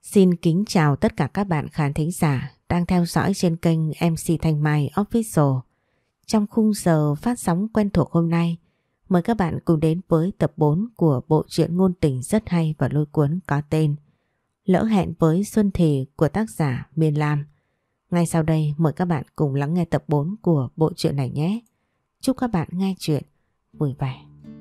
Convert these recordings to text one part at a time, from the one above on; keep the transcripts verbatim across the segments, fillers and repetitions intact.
Xin kính chào tất cả các bạn khán thính giả đang theo dõi trên kênh em xê Thanh Mai Official. Trong khung giờ phát sóng quen thuộc hôm nay, mời các bạn cùng đến với tập bốn của bộ truyện ngôn tình rất hay và lôi cuốn có tên Lỡ hẹn với Xuân Thì của tác giả Miên Lam. Ngay sau đây mời các bạn cùng lắng nghe tập bốn của bộ truyện này nhé. Chúc các bạn nghe truyện vui vẻ.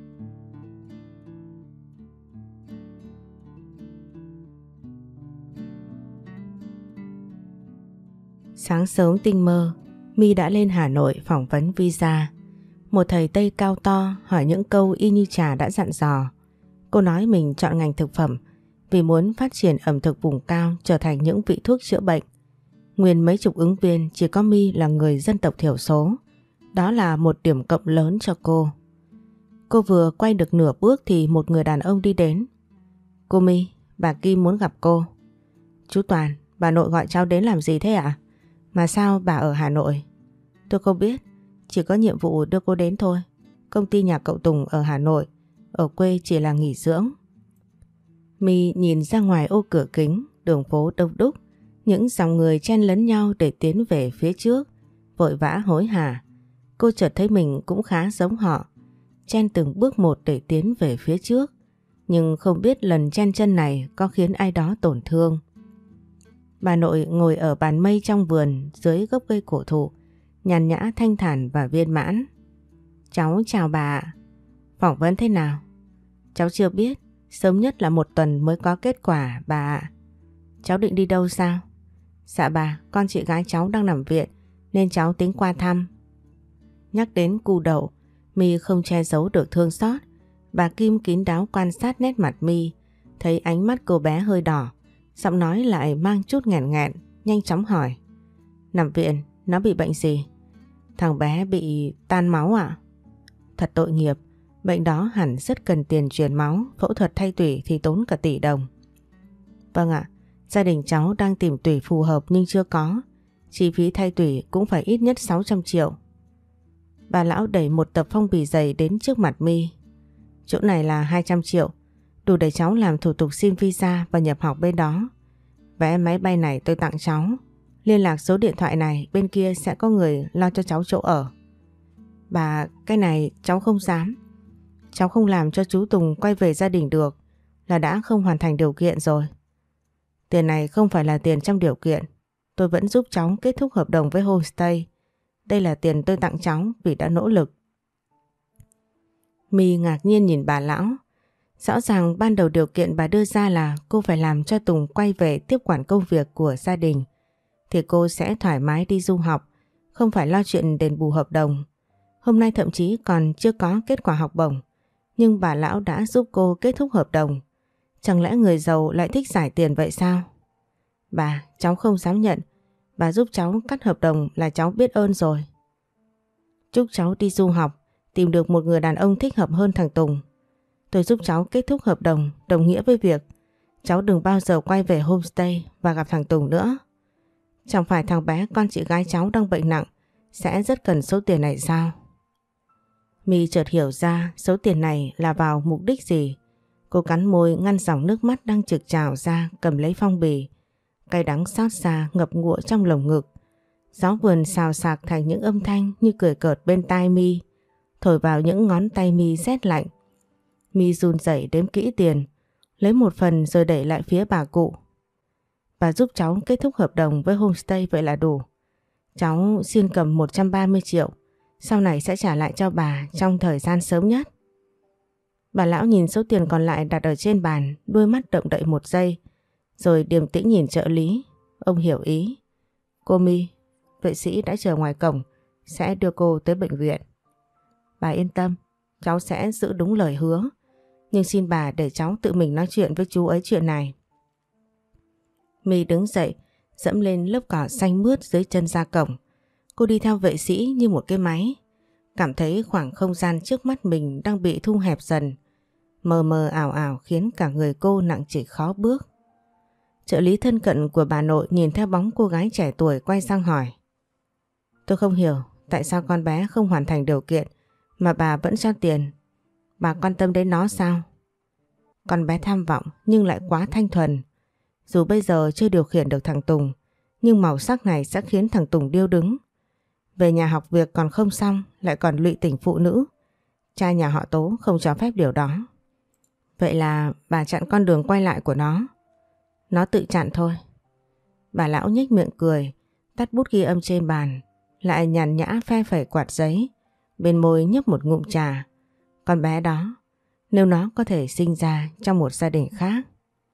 Sáng sớm tinh mơ, My đã lên Hà Nội phỏng vấn visa. Một thầy Tây cao to hỏi những câu y như Trà đã dặn dò. Cô nói mình chọn ngành thực phẩm vì muốn phát triển ẩm thực vùng cao trở thành những vị thuốc chữa bệnh. Nguyên mấy chục ứng viên chỉ có My là người dân tộc thiểu số. Đó là một điểm cộng lớn cho cô. Cô vừa quay được nửa bước thì một người đàn ông đi đến. Cô My, bà Kim muốn gặp cô. Chú Toàn, bà nội gọi cháu đến làm gì thế ạ? Mà sao bà ở Hà Nội? Tôi không biết, chỉ có nhiệm vụ đưa cô đến thôi. Công ty nhà cậu Tùng ở Hà Nội, ở quê chỉ là nghỉ dưỡng. My nhìn ra ngoài ô cửa kính, đường phố đông đúc, những dòng người chen lấn nhau để tiến về phía trước, vội vã hối hả. Cô chợt thấy mình cũng khá giống họ, chen từng bước một để tiến về phía trước, nhưng không biết lần chen chân này có khiến ai đó tổn thương. Bà nội ngồi ở bàn mây trong vườn dưới gốc cây cổ thụ, nhàn nhã thanh thản và viên mãn. Cháu chào bà ạ. Phỏng vấn thế nào? Cháu chưa biết, sớm nhất là một tuần mới có kết quả bà ạ. Cháu định đi đâu sao? Dạ bà, con chị gái cháu đang nằm viện nên cháu tính qua thăm. Nhắc đến cu đậu, My không che giấu được thương xót. Bà Kim kín đáo quan sát nét mặt My, thấy ánh mắt cô bé hơi đỏ, giọng nói lại mang chút nghẹn nghẹn, nhanh chóng hỏi. Nằm viện, nó bị bệnh gì? Thằng bé bị tan máu ạ? Thật tội nghiệp, bệnh đó hẳn rất cần tiền truyền máu, phẫu thuật thay tủy thì tốn cả tỷ đồng. Vâng ạ, gia đình cháu đang tìm tủy phù hợp nhưng chưa có, chi phí thay tủy cũng phải ít nhất sáu trăm triệu. Bà lão đẩy một tập phong bì dày đến trước mặt My. Chỗ này là hai trăm triệu, đủ để cháu làm thủ tục xin visa và nhập học bên đó. Vé máy bay này tôi tặng cháu. Liên lạc số điện thoại này, bên kia sẽ có người lo cho cháu chỗ ở. Bà, cái này cháu không dám. Cháu không làm cho chú Tùng quay về gia đình được là đã không hoàn thành điều kiện rồi. Tiền này không phải là tiền trong điều kiện. Tôi vẫn giúp cháu kết thúc hợp đồng với homestay. Đây là tiền tôi tặng cháu vì đã nỗ lực. My ngạc nhiên nhìn bà lão. Rõ ràng ban đầu điều kiện bà đưa ra là cô phải làm cho Tùng quay về tiếp quản công việc của gia đình thì cô sẽ thoải mái đi du học, không phải lo chuyện đền bù hợp đồng. Hôm nay thậm chí còn chưa có kết quả học bổng, nhưng bà lão đã giúp cô kết thúc hợp đồng. Chẳng lẽ người giàu lại thích giải tiền vậy sao? Bà, cháu không dám nhận. Bà giúp cháu cắt hợp đồng là cháu biết ơn rồi. Chúc cháu đi du học, tìm được một người đàn ông thích hợp hơn thằng Tùng. Tôi giúp cháu kết thúc hợp đồng đồng nghĩa với việc cháu đừng bao giờ quay về homestay và gặp thằng Tùng nữa. Chẳng phải thằng bé con chị gái cháu đang bệnh nặng sẽ rất cần số tiền này sao? My chợt hiểu ra số tiền này là vào mục đích gì. Cô cắn môi ngăn dòng nước mắt đang trực trào ra, cầm lấy phong bì. Cay đắng xót xa ngập ngụa trong lồng ngực. Gió vườn xào xạc thành những âm thanh như cười cợt bên tai My, thổi vào những ngón tay My rét lạnh. My run rẩy đếm kỹ tiền, lấy một phần rồi đẩy lại phía bà cụ. Bà giúp cháu kết thúc hợp đồng với homestay vậy là đủ. Cháu xin cầm một trăm ba mươi triệu, sau này sẽ trả lại cho bà trong thời gian sớm nhất. Bà lão nhìn số tiền còn lại đặt ở trên bàn, đôi mắt động đậy một giây, rồi điềm tĩnh nhìn trợ lý. Ông hiểu ý. Cô My, vệ sĩ đã chờ ngoài cổng, sẽ đưa cô tới bệnh viện. Bà yên tâm, cháu sẽ giữ đúng lời hứa. Nhưng xin bà để cháu tự mình nói chuyện với chú ấy chuyện này. My đứng dậy, dẫm lên lớp cỏ xanh mướt dưới chân ra cổng. Cô đi theo vệ sĩ như một cái máy. Cảm thấy khoảng không gian trước mắt mình đang bị thu hẹp dần. Mờ mờ ảo ảo khiến cả người cô nặng trịch khó bước. Trợ lý thân cận của bà nội nhìn theo bóng cô gái trẻ tuổi quay sang hỏi. Tôi không hiểu tại sao con bé không hoàn thành điều kiện mà bà vẫn cho tiền. Bà quan tâm đến nó sao? Con bé tham vọng nhưng lại quá thanh thuần. Dù bây giờ chưa điều khiển được thằng Tùng, nhưng màu sắc này sẽ khiến thằng Tùng điêu đứng. Về nhà học việc còn không xong, lại còn lụy tình phụ nữ. Cha nhà họ Tố không cho phép điều đó. Vậy là bà chặn con đường quay lại của nó. Nó tự chặn thôi. Bà lão nhếch miệng cười, tắt bút ghi âm trên bàn, lại nhàn nhã phe phẩy quạt giấy, bên môi nhấp một ngụm trà. Con bé đó, nếu nó có thể sinh ra trong một gia đình khác.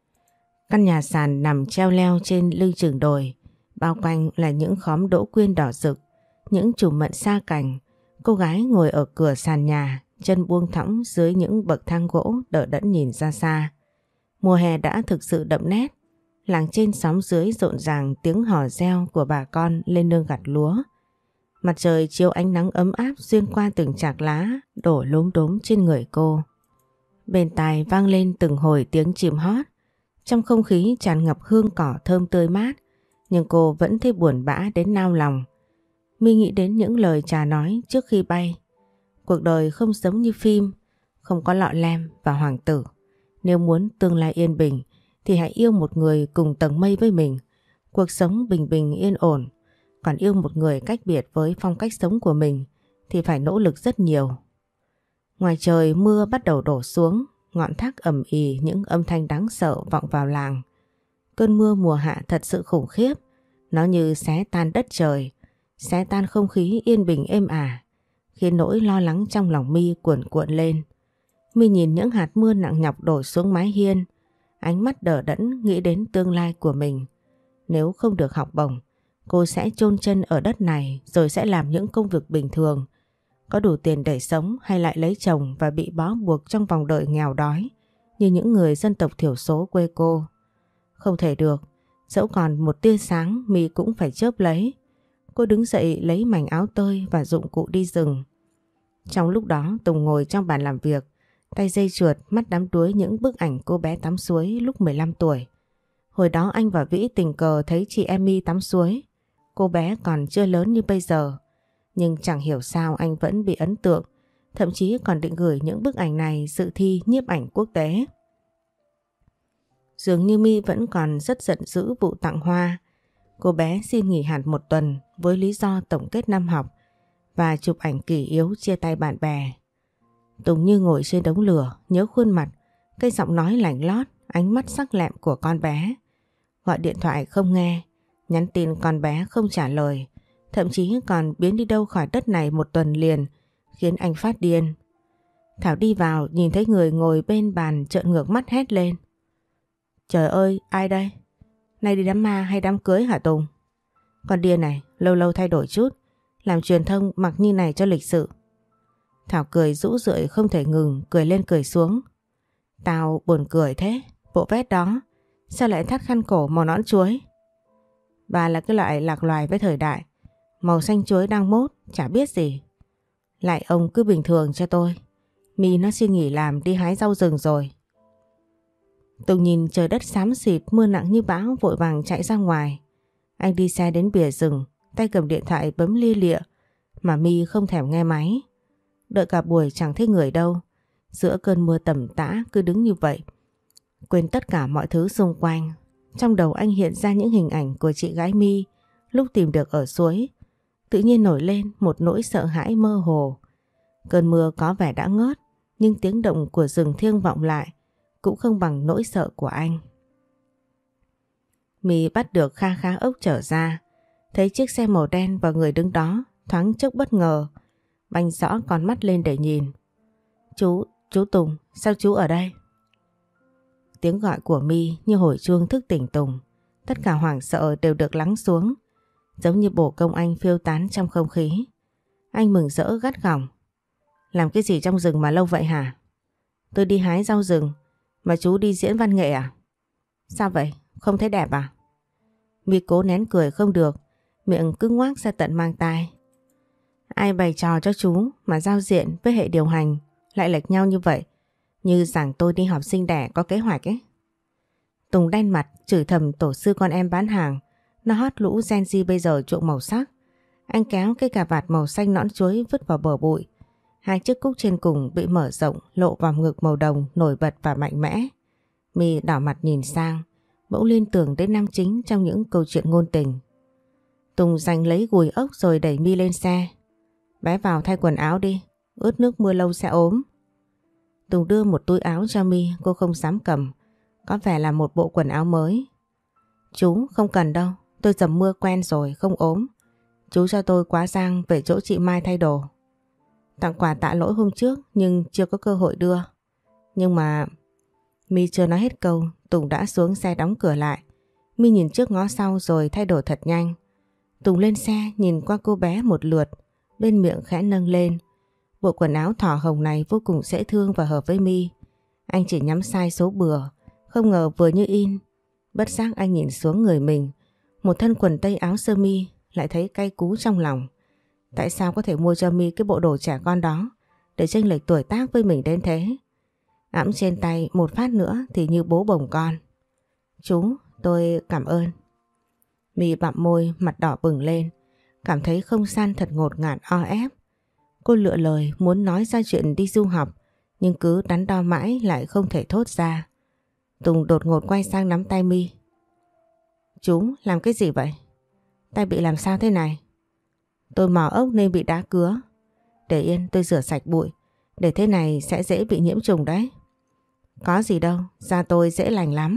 Căn nhà sàn nằm treo leo trên lưng chừng đồi, bao quanh là những khóm đỗ quyên đỏ rực, những chùm mận sa cành. Cô gái ngồi ở cửa sàn nhà, chân buông thõng dưới những bậc thang gỗ đỡ đẫn nhìn ra xa. Mùa hè đã thực sự đậm nét. Làng trên xóm dưới rộn ràng tiếng hò reo của bà con lên nương gặt lúa. Mặt trời chiếu ánh nắng ấm áp xuyên qua từng chạc lá đổ lốm đốm trên người cô. Bên tai vang lên từng hồi tiếng chim hót. Trong không khí tràn ngập hương cỏ thơm tươi mát, nhưng cô vẫn thấy buồn bã đến nao lòng. My nghĩ đến những lời Trà nói trước khi bay. Cuộc đời không giống như phim, không có lọ lem và hoàng tử. Nếu muốn tương lai yên bình thì hãy yêu một người cùng tầng mây với mình, cuộc sống bình bình yên ổn. Còn yêu một người cách biệt với phong cách sống của mình thì phải nỗ lực rất nhiều. Ngoài trời mưa bắt đầu đổ xuống, ngọn thác ầm ì những âm thanh đáng sợ vọng vào làng. Cơn mưa mùa hạ thật sự khủng khiếp, nó như xé tan đất trời, xé tan không khí yên bình êm ả, khiến nỗi lo lắng trong lòng My cuồn cuộn lên. My nhìn những hạt mưa nặng nhọc đổ xuống mái hiên, ánh mắt đờ đẫn nghĩ đến tương lai của mình. Nếu không được học bổng, cô sẽ chôn chân ở đất này rồi sẽ làm những công việc bình thường, có đủ tiền để sống hay lại lấy chồng và bị bó buộc trong vòng đời nghèo đói như những người dân tộc thiểu số quê cô. Không thể được, dẫu còn một tia sáng My cũng phải chớp lấy. Cô đứng dậy lấy mảnh áo tơi và dụng cụ đi rừng. Trong lúc đó Tùng ngồi trong bàn làm việc, tay dây trượt, mắt đắm đuối những bức ảnh cô bé tắm suối lúc mười lăm tuổi. Hồi đó anh và Vĩ tình cờ thấy chị em My tắm suối. Cô bé còn chưa lớn như bây giờ, nhưng chẳng hiểu sao anh vẫn bị ấn tượng, thậm chí còn định gửi những bức ảnh này dự thi nhiếp ảnh quốc tế. Dường như My vẫn còn rất giận dữ vụ tặng hoa. Cô bé xin nghỉ hẳn một tuần với lý do tổng kết năm học và chụp ảnh kỷ yếu chia tay bạn bè. Tùng như ngồi trên đống lửa, nhớ khuôn mặt, cái giọng nói lạnh lót, ánh mắt sắc lẹm của con bé. Gọi điện thoại không nghe, nhắn tin con bé không trả lời, thậm chí còn biến đi đâu khỏi đất này một tuần liền, khiến anh phát điên. Thảo đi vào nhìn thấy người ngồi bên bàn trợn ngược mắt hét lên. Trời ơi, ai đây? Nay đi đám ma hay đám cưới hả Tùng? Con điên này, lâu lâu thay đổi chút, làm truyền thông mặc như này cho lịch sự. Thảo cười rũ rượi không thể ngừng, cười lên cười xuống. Tao buồn cười thế, bộ vest đó, sao lại thắt khăn cổ màu nõn chuối? Bà là cái loại lạc loài với thời đại, màu xanh chuối đang mốt, chả biết gì. Lại ông cứ bình thường cho tôi, My nó xin nghỉ làm đi hái rau rừng rồi. Tùng nhìn trời đất xám xịt, mưa nặng như bão vội vàng chạy ra ngoài. Anh đi xe đến bìa rừng, tay cầm điện thoại bấm lia lịa, mà My không thèm nghe máy. Đợi cả buổi chẳng thấy người đâu, giữa cơn mưa tầm tã cứ đứng như vậy. Quên tất cả mọi thứ xung quanh. Trong đầu anh hiện ra những hình ảnh của chị gái My lúc tìm được ở suối. Tự nhiên nổi lên một nỗi sợ hãi mơ hồ. Cơn mưa có vẻ đã ngớt, nhưng tiếng động của rừng thiêng vọng lại cũng không bằng nỗi sợ của anh. My bắt được kha khá ốc trở ra, thấy chiếc xe màu đen và người đứng đó, thoáng chốc bất ngờ. Banh rõ con mắt lên để nhìn. Chú, chú Tùng, sao chú ở đây? Tiếng gọi của My như hồi chuông thức tỉnh Tùng. Tất cả hoảng sợ đều được lắng xuống, giống như bổ công anh phiêu tán trong không khí. Anh mừng rỡ gắt gỏng. Làm cái gì trong rừng mà lâu vậy hả? Tôi đi hái rau rừng, mà chú đi diễn văn nghệ à? Sao vậy? Không thấy đẹp à? My cố nén cười không được, miệng cứ ngoác ra tận mang tai. Ai bày trò cho chú mà giao diện với hệ điều hành lại lệch nhau như vậy, như rằng tôi đi học sinh đẻ có kế hoạch ấy. Tùng đen mặt chửi thầm tổ sư con em bán hàng, nó hót lũ Gen Z bây giờ chuộng màu sắc. Anh kéo cái cà vạt màu xanh nõn chuối vứt vào bờ bụi. Hai chiếc cúc trên cùng bị mở rộng, lộ vào ngực màu đồng nổi bật và mạnh mẽ. My đỏ mặt nhìn sang, bỗng liên tưởng đến nam chính trong những câu chuyện ngôn tình. Tùng giành lấy gùi ốc rồi đẩy My lên xe. Bé vào thay quần áo đi, ướt nước mưa lâu sẽ ốm. Tùng đưa một túi áo cho My, cô không dám cầm, có vẻ là một bộ quần áo mới. Chú không cần đâu, tôi dầm mưa quen rồi, không ốm. Chú cho tôi quá giang về chỗ chị Mai thay đồ. Tặng quà tạ lỗi hôm trước nhưng chưa có cơ hội đưa. Nhưng mà... My chưa nói hết câu, Tùng đã xuống xe đóng cửa lại. My nhìn trước ngó sau rồi thay đổi thật nhanh. Tùng lên xe nhìn qua cô bé một lượt, bên miệng khẽ nâng lên. Bộ quần áo thỏ hồng này vô cùng dễ thương và hợp với My. Anh chỉ nhắm sai số bừa, không ngờ vừa như in. Bất giác anh nhìn xuống người mình, một thân quần tây áo sơ mi, lại thấy cay cú trong lòng. Tại sao có thể mua cho My cái bộ đồ trẻ con đó để chênh lệch tuổi tác với mình đến thế? Ẵm trên tay một phát nữa thì như bố bồng con. Chú, tôi cảm ơn. My bặm môi, mặt đỏ bừng lên, cảm thấy không gian thật ngột ngạt o ép. Cô lựa lời muốn nói ra chuyện đi du học, nhưng cứ đắn đo mãi lại không thể thốt ra. Tùng đột ngột quay sang nắm tay My. Chú làm cái gì vậy? Tay bị làm sao thế này? Tôi mò ốc nên bị đá cứa. Để yên, tôi rửa sạch bụi, để thế này sẽ dễ bị nhiễm trùng đấy. Có gì đâu, da tôi dễ lành lắm.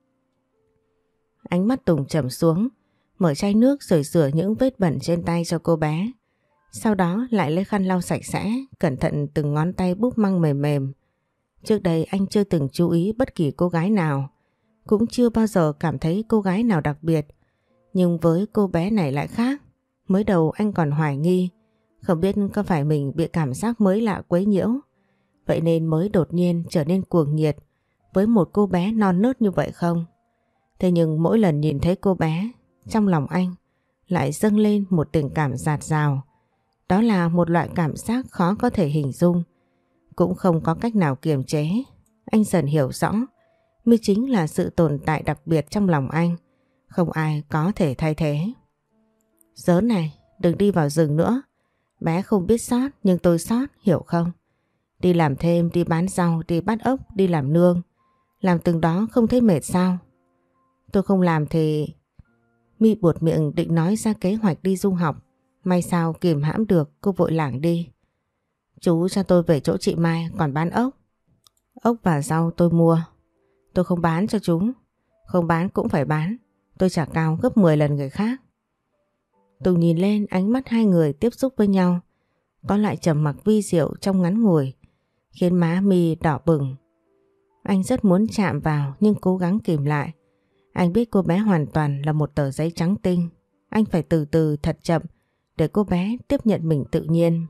Ánh mắt Tùng trầm xuống, mở chai nước rồi rửa những vết bẩn trên tay cho cô bé. Sau đó lại lấy khăn lau sạch sẽ, cẩn thận từng ngón tay búp măng mềm mềm. Trước đây anh chưa từng chú ý bất kỳ cô gái nào, cũng chưa bao giờ cảm thấy cô gái nào đặc biệt. Nhưng với cô bé này lại khác. Mới đầu anh còn hoài nghi, không biết có phải mình bị cảm giác mới lạ quấy nhiễu. Vậy nên mới đột nhiên trở nên cuồng nhiệt với một cô bé non nớt như vậy không? Thế nhưng mỗi lần nhìn thấy cô bé, trong lòng anh lại dâng lên một tình cảm dạt dào. Đó là một loại cảm giác khó có thể hình dung, cũng không có cách nào kiềm chế. Anh dần hiểu rõ, My chính là sự tồn tại đặc biệt trong lòng anh, không ai có thể thay thế. Giớn này, đừng đi vào rừng nữa. Bé không biết sót nhưng tôi sót, hiểu không? Đi làm thêm, đi bán rau, đi bắt ốc, đi làm nương. Làm từng đó không thấy mệt sao? Tôi không làm thì... My buột miệng định nói ra kế hoạch đi du học. May sao kìm hãm được, cô vội lảng đi. Chú cho tôi về chỗ chị Mai còn bán ốc. Ốc và rau tôi mua. Tôi không bán cho chúng. Không bán cũng phải bán. Tôi trả cao gấp mười lần người khác. Tùng nhìn lên, ánh mắt hai người tiếp xúc với nhau, có lại trầm mặc vi diệu trong ngắn ngủi, khiến má My đỏ bừng. Anh rất muốn chạm vào nhưng cố gắng kìm lại. Anh biết cô bé hoàn toàn là một tờ giấy trắng tinh. Anh phải từ từ thật chậm để cô bé tiếp nhận mình tự nhiên.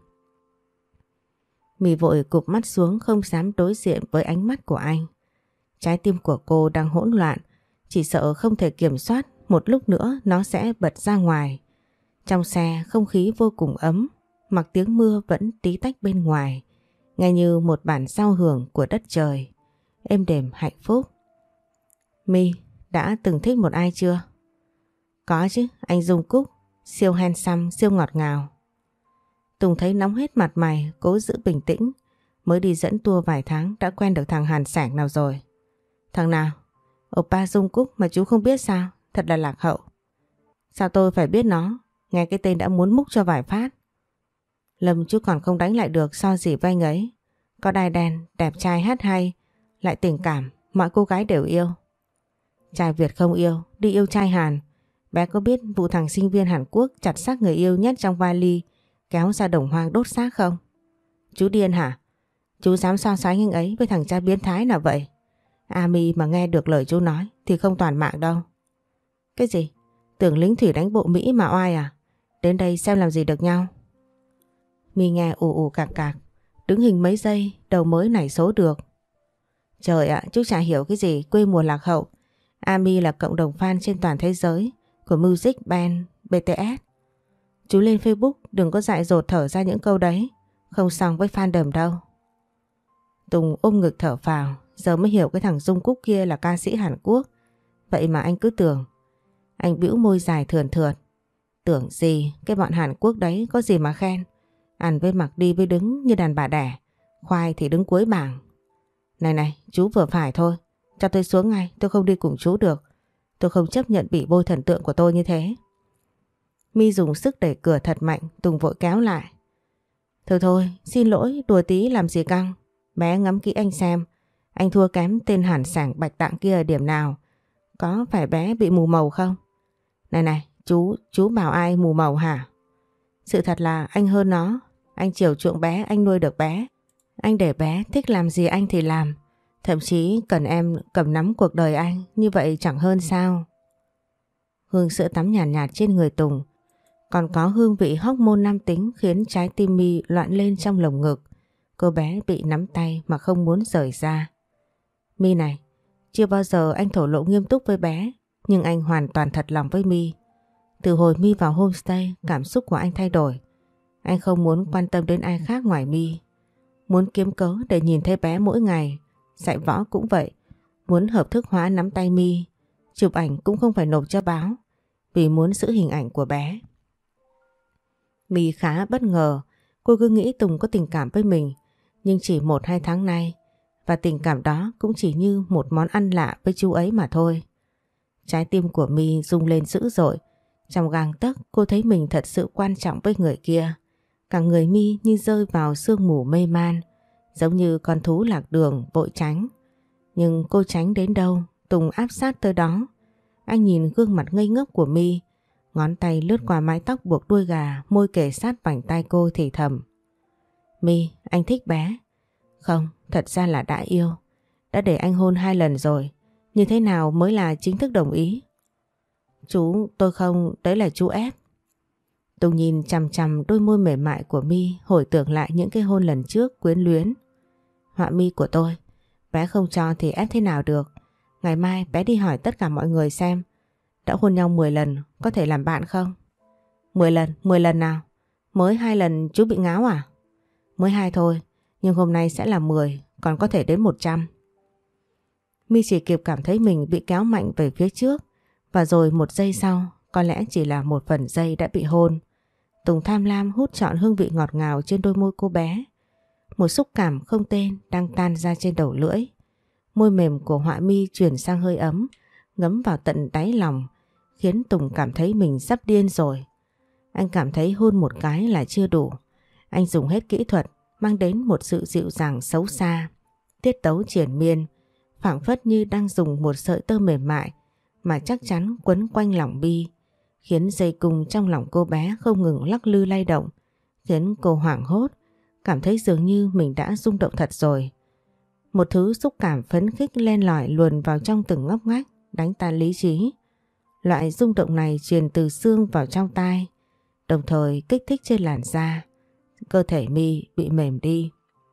My vội cụp mắt xuống, không dám đối diện với ánh mắt của anh. Trái tim của cô đang hỗn loạn, chỉ sợ không thể kiểm soát, một lúc nữa nó sẽ bật ra ngoài. Trong xe không khí vô cùng ấm, mặc tiếng mưa vẫn tí tách bên ngoài, nghe như một bản giao hưởng của đất trời, êm đềm hạnh phúc. My, đã từng thích một ai chưa? Có chứ, anh Dung Cúc, siêu handsome, siêu ngọt ngào. Tùng thấy nóng hết mặt mày, cố giữ bình tĩnh. Mới đi dẫn tour vài tháng đã quen được thằng Hàn Sảng nào rồi. Thằng nào? Oppa Dung Cúc mà chú không biết sao? Thật là lạc hậu. Sao tôi phải biết nó? Nghe cái tên đã muốn múc cho vài phát. Lâm chú còn không đánh lại được so gì với anh ấy. Có đai đen, đẹp trai hát hay, lại tình cảm, mọi cô gái đều yêu. Trai Việt không yêu, đi yêu trai Hàn. Bé có biết vụ thằng sinh viên Hàn Quốc chặt xác người yêu nhét trong vali, kéo ra đồng hoang đốt xác không? Chú điên hả? Chú dám so sánh anh ấy với thằng cha biến thái nào vậy? Ami mà nghe được lời chú nói thì không toàn mạng đâu. Cái gì? Tưởng lính thủy đánh bộ Mỹ mà oai à? Đến đây xem làm gì được nhau. My nghe ù ù cạc cạc, đứng hình mấy giây đầu mới nảy số được. Trời ạ, chú chả hiểu cái gì quê mùa lạc hậu. Ami là cộng đồng fan trên toàn thế giới của Music Band bê tê ét. Chú lên Facebook đừng có dại dột thở ra những câu đấy, không xong với fandom đâu. Tùng ôm ngực thở phào, giờ mới hiểu cái thằng Dung Cúc kia là ca sĩ Hàn Quốc. Vậy mà anh cứ tưởng. Anh bĩu môi dài thườn thượt. Tưởng gì, cái bọn Hàn Quốc đấy có gì mà khen. Ăn với mặc đi với đứng như đàn bà đẻ, khoai thì đứng cuối bảng. Này này, chú vừa phải thôi, cho tôi xuống ngay, tôi không đi cùng chú được. Tôi không chấp nhận bị bôi thần tượng của tôi như thế. My dùng sức đẩy cửa thật mạnh, Tùng vội kéo lại. Thôi thôi, xin lỗi, đùa tí làm gì căng. Bé ngắm kỹ anh xem, anh thua kém tên hàn sảng bạch tạng kia ở điểm nào. Có phải bé bị mù màu không? Này này, chú, chú bảo ai mù màu hả? Sự thật là anh hơn nó. Anh chiều chuộng bé, anh nuôi được bé. Anh để bé thích làm gì anh thì làm. Thậm chí cần em cầm nắm cuộc đời anh, như vậy chẳng hơn sao? Hương sữa tắm nhàn nhạt, nhạt trên người Tùng, còn có hương vị hormone nam tính khiến trái tim My loạn lên trong lồng ngực. Cô bé bị nắm tay mà không muốn rời ra. My này, chưa bao giờ anh thổ lộ nghiêm túc với bé, nhưng anh hoàn toàn thật lòng với My. Từ hồi My vào homestay, cảm xúc của anh thay đổi. Anh không muốn quan tâm đến ai khác ngoài My. Muốn kiếm cớ để nhìn thấy bé mỗi ngày. Dạy võ cũng vậy. Muốn hợp thức hóa nắm tay My. Chụp ảnh cũng không phải nộp cho báo, vì muốn giữ hình ảnh của bé. My khá bất ngờ. Cô cứ nghĩ Tùng có tình cảm với mình, nhưng chỉ một hai tháng nay, và tình cảm đó cũng chỉ như một món ăn lạ với chú ấy mà thôi. Trái tim của My rung lên dữ dội. Trong gang tấc cô thấy mình thật sự quan trọng với người kia. Cả người My như rơi vào sương mù mê man, giống như con thú lạc đường vội tránh. Nhưng cô tránh đến đâu, Tùng áp sát tới đó. Anh nhìn gương mặt ngây ngốc của My, ngón tay lướt qua mái tóc buộc đuôi gà, môi kề sát vành tai cô thì thầm. My, anh thích bé. Không, thật ra là đã yêu. Đã để anh hôn hai lần rồi. Như thế nào mới là chính thức đồng ý? Chú, tôi không, đấy là chú ép. Tùng nhìn chằm chằm đôi môi mềm mại của My, hồi tưởng lại những cái hôn lần trước quyến luyến. Họa mi của tôi, bé không cho thì ép thế nào được. Ngày mai bé đi hỏi tất cả mọi người xem, đã hôn nhau mười lần có thể làm bạn không? mười lần, mười lần nào? Mới hai lần chú bị ngáo à? Mới hai thôi, nhưng hôm nay sẽ là mười, còn có thể đến một trăm. My chỉ kịp cảm thấy mình bị kéo mạnh về phía trước, và rồi một giây sau, có lẽ chỉ là một phần giây đã bị hôn. Tùng tham lam hút trọn hương vị ngọt ngào trên đôi môi cô bé. Một xúc cảm không tên đang tan ra trên đầu lưỡi. Môi mềm của Họa Mi chuyển sang hơi ấm, ngấm vào tận đáy lòng, khiến Tùng cảm thấy mình sắp điên rồi. Anh cảm thấy hôn một cái là chưa đủ. Anh dùng hết kỹ thuật, mang đến một sự dịu dàng xấu xa, tiết tấu triền miên, phảng phất như đang dùng một sợi tơ mềm mại mà chắc chắn quấn quanh lòng Bi, khiến dây cung trong lòng cô bé không ngừng lắc lư lay động, khiến cô hoảng hốt, cảm thấy dường như mình đã rung động thật rồi. Một thứ xúc cảm phấn khích len lỏi luồn vào trong từng ngóc ngách, đánh tan lý trí. Loại rung động này truyền từ xương vào trong tai, đồng thời kích thích trên làn da. Cơ thể My bị mềm đi.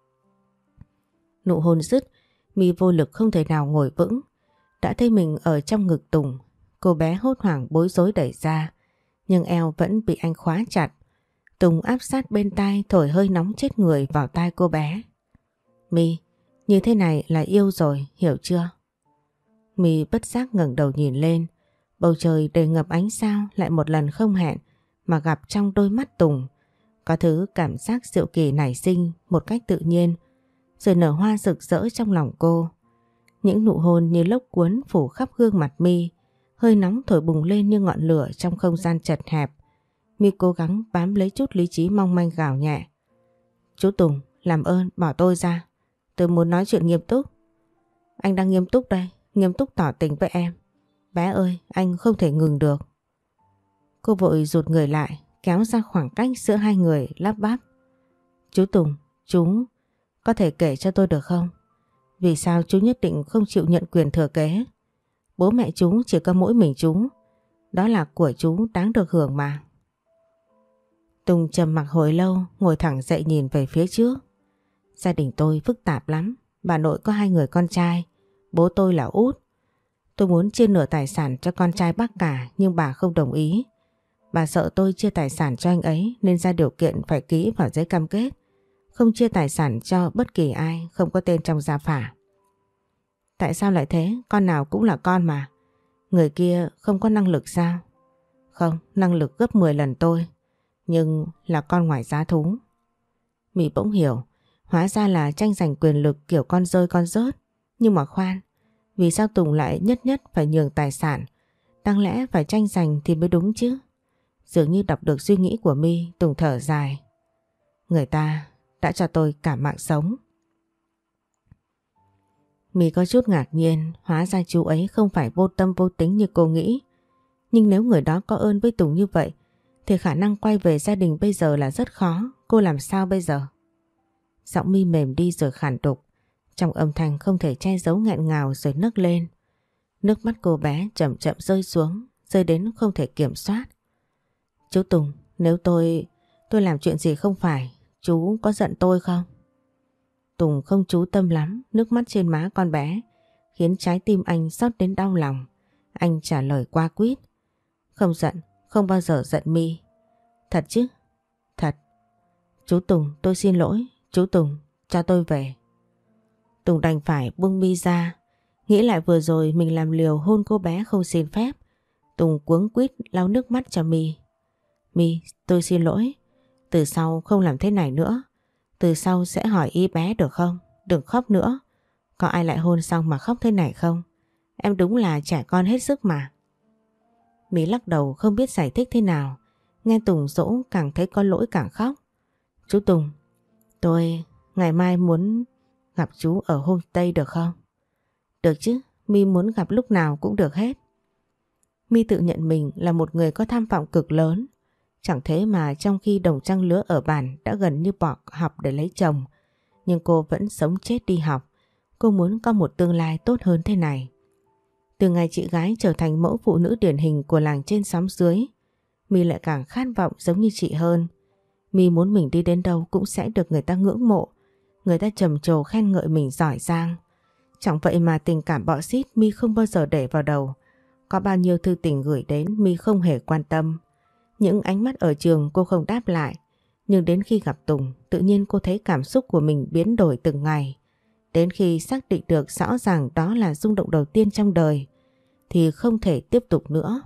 Nụ hôn dứt, My vô lực không thể nào ngồi vững. Đã thấy mình ở trong ngực Tùng, cô bé hốt hoảng bối rối đẩy ra, nhưng eo vẫn bị anh khóa chặt. Tùng áp sát bên tai thổi hơi nóng chết người vào tai cô bé. My, như thế này là yêu rồi, hiểu chưa? My bất giác ngẩng đầu nhìn lên, bầu trời đầy ngập ánh sao lại một lần không hẹn mà gặp trong đôi mắt Tùng. Có thứ cảm giác diệu kỳ nảy sinh một cách tự nhiên, rồi nở hoa rực rỡ trong lòng cô. Những nụ hôn như lốc cuốn phủ khắp gương mặt My, hơi nóng thổi bùng lên như ngọn lửa trong không gian chật hẹp. My cố gắng bám lấy chút lý trí mong manh gào nhẹ. Chú Tùng, làm ơn bỏ tôi ra. Tôi muốn nói chuyện nghiêm túc. Anh đang nghiêm túc đây, nghiêm túc tỏ tình với em. Bé ơi, anh không thể ngừng được. Cô vội rụt người lại, kéo ra khoảng cách giữa hai người, lắp bắp. Chú Tùng, chú có thể kể cho tôi được không? Vì sao chú nhất định không chịu nhận quyền thừa kế? Bố mẹ chú chỉ có mỗi mình chú. Đó là của chú đáng được hưởng mà. Tùng trầm mặc hồi lâu, ngồi thẳng dậy nhìn về phía trước. Gia đình tôi phức tạp lắm. Bà nội có hai người con trai, bố tôi là út. Tôi muốn chia nửa tài sản cho con trai bác cả, nhưng bà không đồng ý. Bà sợ tôi chia tài sản cho anh ấy nên ra điều kiện phải ký vào giấy cam kết không chia tài sản cho bất kỳ ai không có tên trong gia phả. Tại sao lại thế? Con nào cũng là con mà. Người kia không có năng lực sao? Không, năng lực gấp mười lần tôi, nhưng là con ngoài giá thú. Mỹ bỗng hiểu, hóa ra là tranh giành quyền lực kiểu con rơi con rớt. Nhưng mà khoan, vì sao Tùng lại nhất nhất phải nhường tài sản Đáng lẽ phải tranh giành thì mới đúng chứ. Dường như đọc được suy nghĩ của My, Tùng thở dài. Người ta đã cho tôi cả mạng sống. My có chút ngạc nhiên, hóa ra chú ấy không phải vô tâm vô tính như cô nghĩ. Nhưng nếu người đó có ơn với Tùng như vậy thì khả năng quay về gia đình bây giờ là rất khó. Cô làm sao bây giờ? Giọng My mềm đi rồi khản đục. Trong âm thanh không thể che giấu nghẹn ngào rồi nấc lên. Nước mắt cô bé chậm chậm rơi xuống, rơi đến không thể kiểm soát. Chú Tùng, nếu tôi... tôi làm chuyện gì không phải, chú có giận tôi không? Tùng không chú tâm lắm, nước mắt trên má con bé khiến trái tim anh xót đến đau lòng. Anh trả lời qua quýt. Không giận, không bao giờ giận My. Thật chứ? Thật. Chú Tùng, tôi xin lỗi. Chú Tùng, cho tôi về. Tùng đành phải buông My ra. Nghĩ lại vừa rồi mình làm liều hôn cô bé không xin phép. Tùng cuống quýt lau nước mắt cho My. My, tôi xin lỗi. Từ sau không làm thế này nữa. Từ sau sẽ hỏi ý bé được không? Đừng khóc nữa. Có ai lại hôn xong mà khóc thế này không? Em đúng là trẻ con hết sức mà. My lắc đầu không biết giải thích thế nào. Nghe Tùng dỗ càng thấy có lỗi càng khóc. Chú Tùng, tôi ngày mai muốn gặp chú ở homestay được không? Được chứ, My muốn gặp lúc nào cũng được hết. My tự nhận mình là một người có tham vọng cực lớn. Chẳng thế mà trong khi đồng trang lứa ở bản đã gần như bỏ học để lấy chồng, nhưng cô vẫn sống chết đi học. Cô muốn có một tương lai tốt hơn thế này. Từ ngày chị gái trở thành mẫu phụ nữ điển hình của làng trên xóm dưới, My lại càng khát vọng giống như chị hơn. My muốn mình đi đến đâu cũng sẽ được người ta ngưỡng mộ, người ta trầm trồ khen ngợi mình giỏi giang. Chẳng vậy mà tình cảm bọ xít My không bao giờ để vào đầu. Có bao nhiêu thư tình gửi đến My không hề quan tâm. Những ánh mắt ở trường cô không đáp lại. Nhưng đến khi gặp Tùng, tự nhiên cô thấy cảm xúc của mình biến đổi từng ngày. Đến khi xác định được rõ ràng đó là rung động đầu tiên trong đời, thì không thể tiếp tục nữa.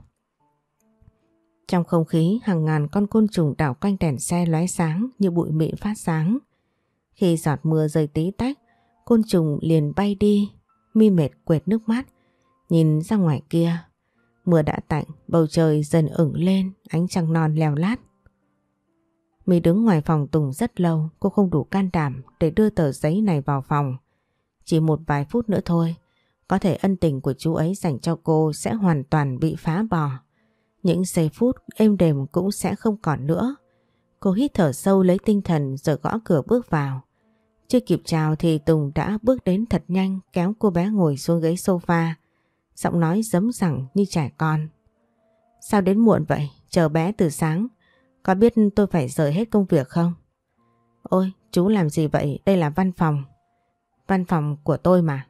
Trong không khí hàng ngàn con côn trùng đảo quanh đèn xe lóe sáng như bụi mịn phát sáng. Khi giọt mưa rơi tí tách, côn trùng liền bay đi. My mệt quệt nước mắt, nhìn ra ngoài kia. Mưa đã tạnh, bầu trời dần ửng lên, ánh trăng non leo lát. My đứng ngoài phòng Tùng rất lâu, cô không đủ can đảm để đưa tờ giấy này vào phòng. Chỉ một vài phút nữa thôi, có thể ân tình của chú ấy dành cho cô sẽ hoàn toàn bị phá bỏ. Những giây phút êm đềm cũng sẽ không còn nữa. Cô hít thở sâu lấy tinh thần rồi gõ cửa bước vào. Chưa kịp chào thì Tùng đã bước đến thật nhanh, kéo cô bé ngồi xuống ghế sofa. Giọng nói dấm dẳng như trẻ con. Sao đến muộn vậy? Chờ bé từ sáng. Có biết tôi phải rời hết công việc không? Ôi, chú làm gì vậy? Đây là văn phòng. Văn phòng của tôi mà.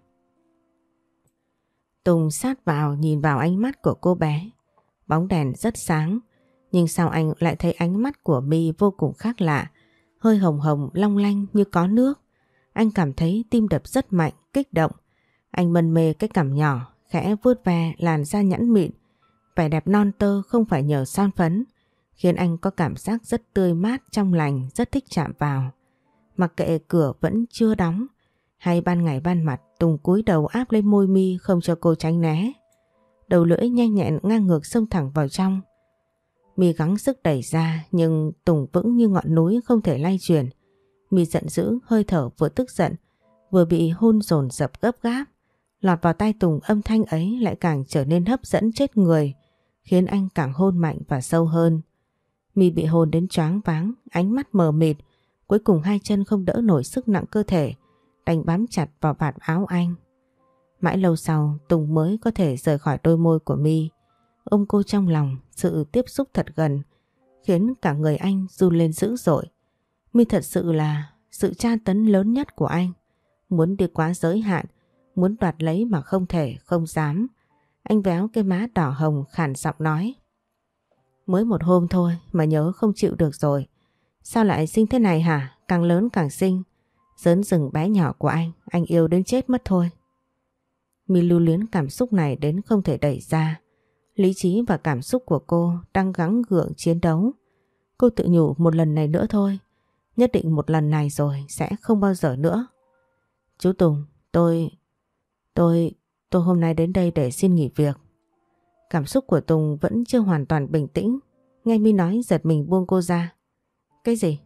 Tùng sát vào nhìn vào ánh mắt của cô bé. Bóng đèn rất sáng, nhưng sao anh lại thấy ánh mắt của My vô cùng khác lạ, hơi hồng hồng long lanh như có nước. Anh cảm thấy tim đập rất mạnh, kích động. Anh mân mê cái cằm nhỏ, khẽ vuốt ve làn da nhẵn mịn, vẻ đẹp non tơ không phải nhờ son phấn, khiến anh có cảm giác rất tươi mát trong lành, rất thích chạm vào. Mặc kệ cửa vẫn chưa đóng, hay ban ngày ban mặt, Tùng cúi đầu áp lên môi My không cho cô tránh né. Đầu lưỡi nhanh nhẹn ngang ngược xông thẳng vào trong. My gắng sức đẩy ra nhưng Tùng vững như ngọn núi không thể lay chuyển. My giận dữ, hơi thở vừa tức giận, vừa bị hôn dồn dập gấp gáp. Lọt vào tai Tùng âm thanh ấy lại càng trở nên hấp dẫn chết người, khiến anh càng hôn mạnh và sâu hơn. My bị hôn đến choáng váng, ánh mắt mờ mịt, cuối cùng hai chân không đỡ nổi sức nặng cơ thể, đành bám chặt vào vạt áo anh. Mãi lâu sau Tùng mới có thể rời khỏi đôi môi của My. Ôm cô trong lòng, sự tiếp xúc thật gần khiến cả người anh run lên dữ dội. My thật sự là sự tra tấn lớn nhất của anh. Muốn đi quá giới hạn, muốn đoạt lấy mà không thể, không dám. Anh véo cái má đỏ hồng khản giọng nói. Mới một hôm thôi mà nhớ không chịu được rồi. Sao lại sinh thế này hả? Càng lớn càng sinh. Dớn rừng bé nhỏ của anh, anh yêu đến chết mất thôi. My lưu luyến cảm xúc này đến không thể đẩy ra. Lý trí và cảm xúc của cô đang gắng gượng chiến đấu. Cô tự nhủ một lần này nữa thôi. Nhất định một lần này rồi sẽ không bao giờ nữa. Chú Tùng, tôi... Tôi... Tôi hôm nay đến đây để xin nghỉ việc. Cảm xúc của Tùng vẫn chưa hoàn toàn bình tĩnh. Nghe My nói giật mình buông cô ra. Cái gì?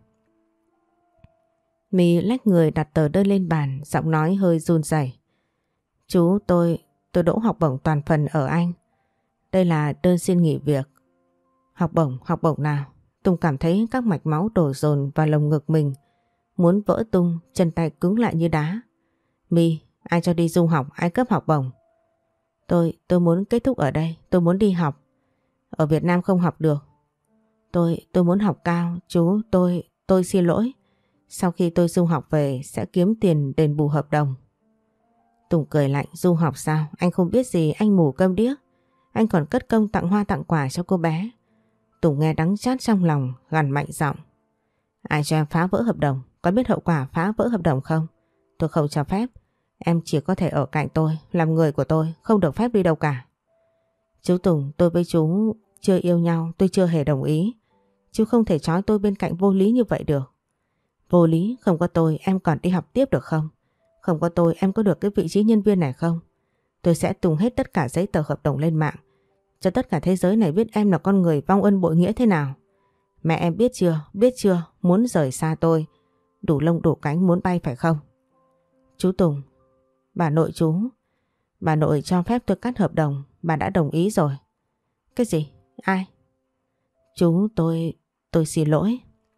My lách người đặt tờ đơn lên bàn, giọng nói hơi run rẩy. Chú tôi, tôi đỗ học bổng toàn phần ở Anh. Đây là đơn xin nghỉ việc. Học bổng, học bổng nào? Tùng cảm thấy các mạch máu đổ dồn vào lồng ngực mình. Muốn vỡ tung, chân tay cứng lại như đá. My, ai cho đi du học, ai cấp học bổng? Tôi, tôi muốn kết thúc ở đây, tôi muốn đi học. Ở Việt Nam không học được. Tôi, tôi muốn học cao, chú, tôi, tôi xin lỗi. Sau khi tôi du học về sẽ kiếm tiền đền bù hợp đồng. Tùng cười lạnh, du học sao? Anh không biết gì, anh mù câm điếc. Anh còn cất công tặng hoa tặng quà cho cô bé. Tùng nghe đắng chát trong lòng, gằn mạnh giọng. Ai cho em phá vỡ hợp đồng? Có biết hậu quả phá vỡ hợp đồng không? Tôi không cho phép. Em chỉ có thể ở cạnh tôi, làm người của tôi, không được phép đi đâu cả. Chú Tùng, tôi với chú chưa yêu nhau, tôi chưa hề đồng ý. Chú không thể trói tôi bên cạnh vô lý như vậy được. Vô lý, không có tôi em còn đi học tiếp được không? Không có tôi em có được cái vị trí nhân viên này không? Tôi sẽ tung hết tất cả giấy tờ hợp đồng lên mạng, cho tất cả thế giới này biết em là con người vong ân bội nghĩa thế nào. Mẹ em biết chưa, biết chưa, muốn rời xa tôi, đủ lông đủ cánh muốn bay phải không? Chú Tùng, bà nội chú, bà nội cho phép tôi cắt hợp đồng, bà đã đồng ý rồi. Cái gì? Ai? Chú, tôi, tôi xin lỗi.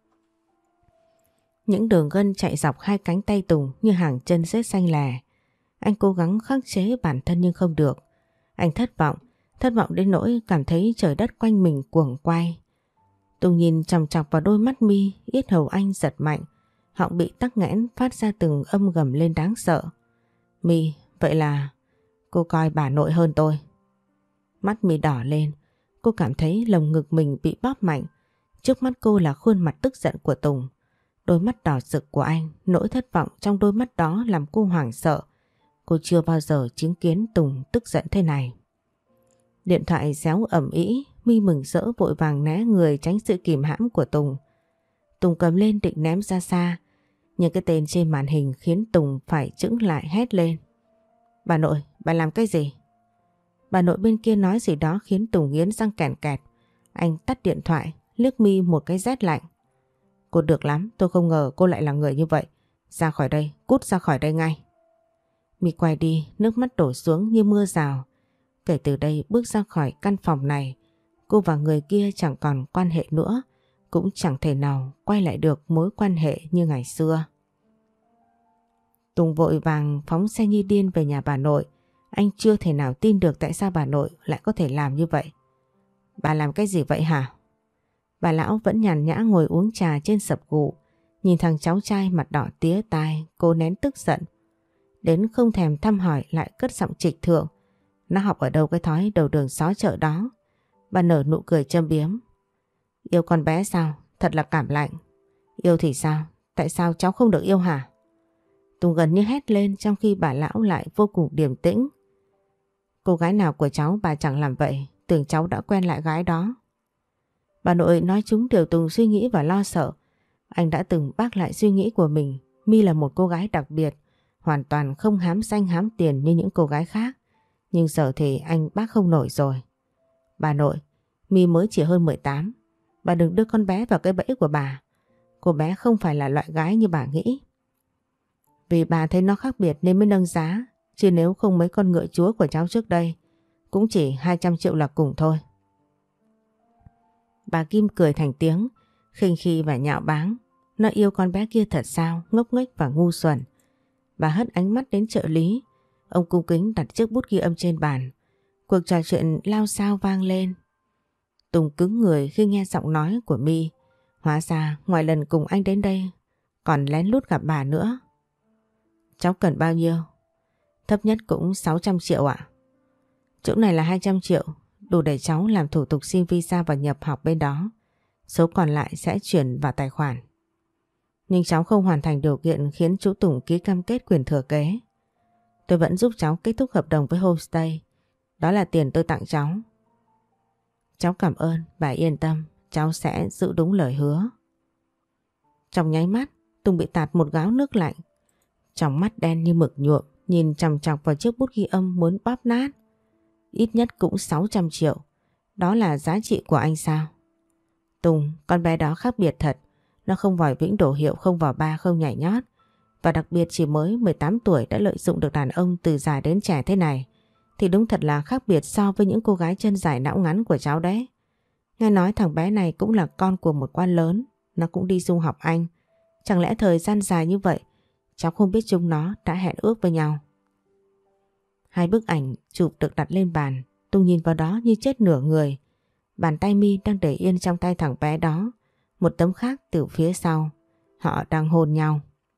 Những đường gân chạy dọc hai cánh tay Tùng như hàng chân rết xanh lè. Anh cố gắng khắc chế bản thân nhưng không được. Anh thất vọng, thất vọng đến nỗi cảm thấy trời đất quanh mình cuồng quay. Tùng nhìn chòng chọc vào đôi mắt My, yết hầu anh giật mạnh, họng bị tắc nghẽn phát ra từng âm gầm lên đáng sợ. My, vậy là cô coi bà nội hơn tôi. Mắt My đỏ lên, cô cảm thấy lồng ngực mình bị bóp mạnh. Trước mắt cô là khuôn mặt tức giận của Tùng. Đôi mắt đỏ rực của anh, nỗi thất vọng trong đôi mắt đó làm cô hoảng sợ. Cô chưa bao giờ chứng kiến Tùng tức giận thế này. Điện thoại réo ầm ĩ, My mừng rỡ vội vàng né người tránh sự kìm hãm của Tùng. Tùng cầm lên định ném ra xa, nhưng cái tên trên màn hình khiến Tùng phải chững lại hét lên. Bà nội, bà làm cái gì? Bà nội bên kia nói gì đó khiến Tùng nghiến răng kèn kẹt. Anh tắt điện thoại, liếc My một cái rét lạnh. Cô được lắm, tôi không ngờ cô lại là người như vậy. Ra khỏi đây, cút ra khỏi đây ngay. My quay đi, nước mắt đổ xuống như mưa rào. Kể từ đây bước ra khỏi căn phòng này, cô và người kia chẳng còn quan hệ nữa, cũng chẳng thể nào quay lại được mối quan hệ như ngày xưa. Tùng vội vàng phóng xe như điên về nhà bà nội. Anh chưa thể nào tin được tại sao bà nội lại có thể làm như vậy. Bà làm cái gì vậy hả? Bà lão vẫn nhàn nhã ngồi uống trà trên sập gụ, nhìn thằng cháu trai mặt đỏ tía tai, cô nén tức giận. Đến không thèm thăm hỏi lại cất giọng trịch thượng. Nó học ở đâu cái thói đầu đường xó chợ đó? Bà nở nụ cười châm biếm. Yêu con bé sao? Thật là cảm lạnh. Yêu thì sao? Tại sao cháu không được yêu hả? Tùng gần như hét lên trong khi bà lão lại vô cùng điềm tĩnh. Cô gái nào của cháu bà chẳng làm vậy, tưởng cháu đã quen lại gái đó. Bà nội nói chúng điều Tùng suy nghĩ và lo sợ. Anh đã từng bác lại suy nghĩ của mình. My là một cô gái đặc biệt, hoàn toàn không hám danh hám tiền như những cô gái khác. Nhưng giờ thì anh bác không nổi rồi. Bà nội, My mới chỉ hơn mười tám. Bà đừng đưa con bé vào cái bẫy của bà. Cô bé không phải là loại gái như bà nghĩ. Vì bà thấy nó khác biệt nên mới nâng giá. Chứ nếu không mấy con ngựa chúa của cháu trước đây cũng chỉ hai trăm triệu là cùng thôi. Bà Kim cười thành tiếng, khinh khi và nhạo báng. Nó yêu con bé kia thật sao, ngốc nghếch và ngu xuẩn. Bà hất ánh mắt đến trợ lý. Ông cung kính đặt chiếc bút ghi âm trên bàn. Cuộc trò chuyện lao xao vang lên. Tùng cứng người khi nghe giọng nói của My. Hóa ra ngoài lần cùng anh đến đây còn lén lút gặp bà nữa. Cháu cần bao nhiêu? Thấp nhất cũng sáu trăm triệu ạ. Chỗ này là hai trăm triệu, đủ để cháu làm thủ tục xin visa và nhập học bên đó. Số còn lại sẽ chuyển vào tài khoản. Nhưng cháu không hoàn thành điều kiện khiến chú Tùng ký cam kết quyền thừa kế. Tôi vẫn giúp cháu kết thúc hợp đồng với homestay. Đó là tiền tôi tặng cháu. Cháu cảm ơn, bà yên tâm, cháu sẽ giữ đúng lời hứa. Trong nháy mắt, Tùng bị tạt một gáo nước lạnh. Trong mắt đen như mực nhuộm, nhìn chằm chọc vào chiếc bút ghi âm muốn bóp nát. ít nhất cũng sáu trăm triệu. Đó là giá trị của anh sao? Tùng, con bé đó khác biệt thật. Nó không vòi vĩnh đổ hiệu, không vào ba, không nhảy nhót. Và đặc biệt chỉ mới mười tám tuổi đã lợi dụng được đàn ông từ già đến trẻ thế này. Thì đúng thật là khác biệt so với những cô gái chân dài não ngắn của cháu đấy. Nghe nói thằng bé này cũng là con của một quan lớn. Nó cũng đi du học Anh. Chẳng lẽ thời gian dài như vậy cháu không biết chúng nó đã hẹn ước với nhau? Hai bức ảnh chụp được đặt lên bàn. Tùng nhìn vào đó như chết nửa người. Bàn tay My đang để yên trong tay thằng bé đó. Một tấm khác từ phía sau. Họ đang hôn nhau.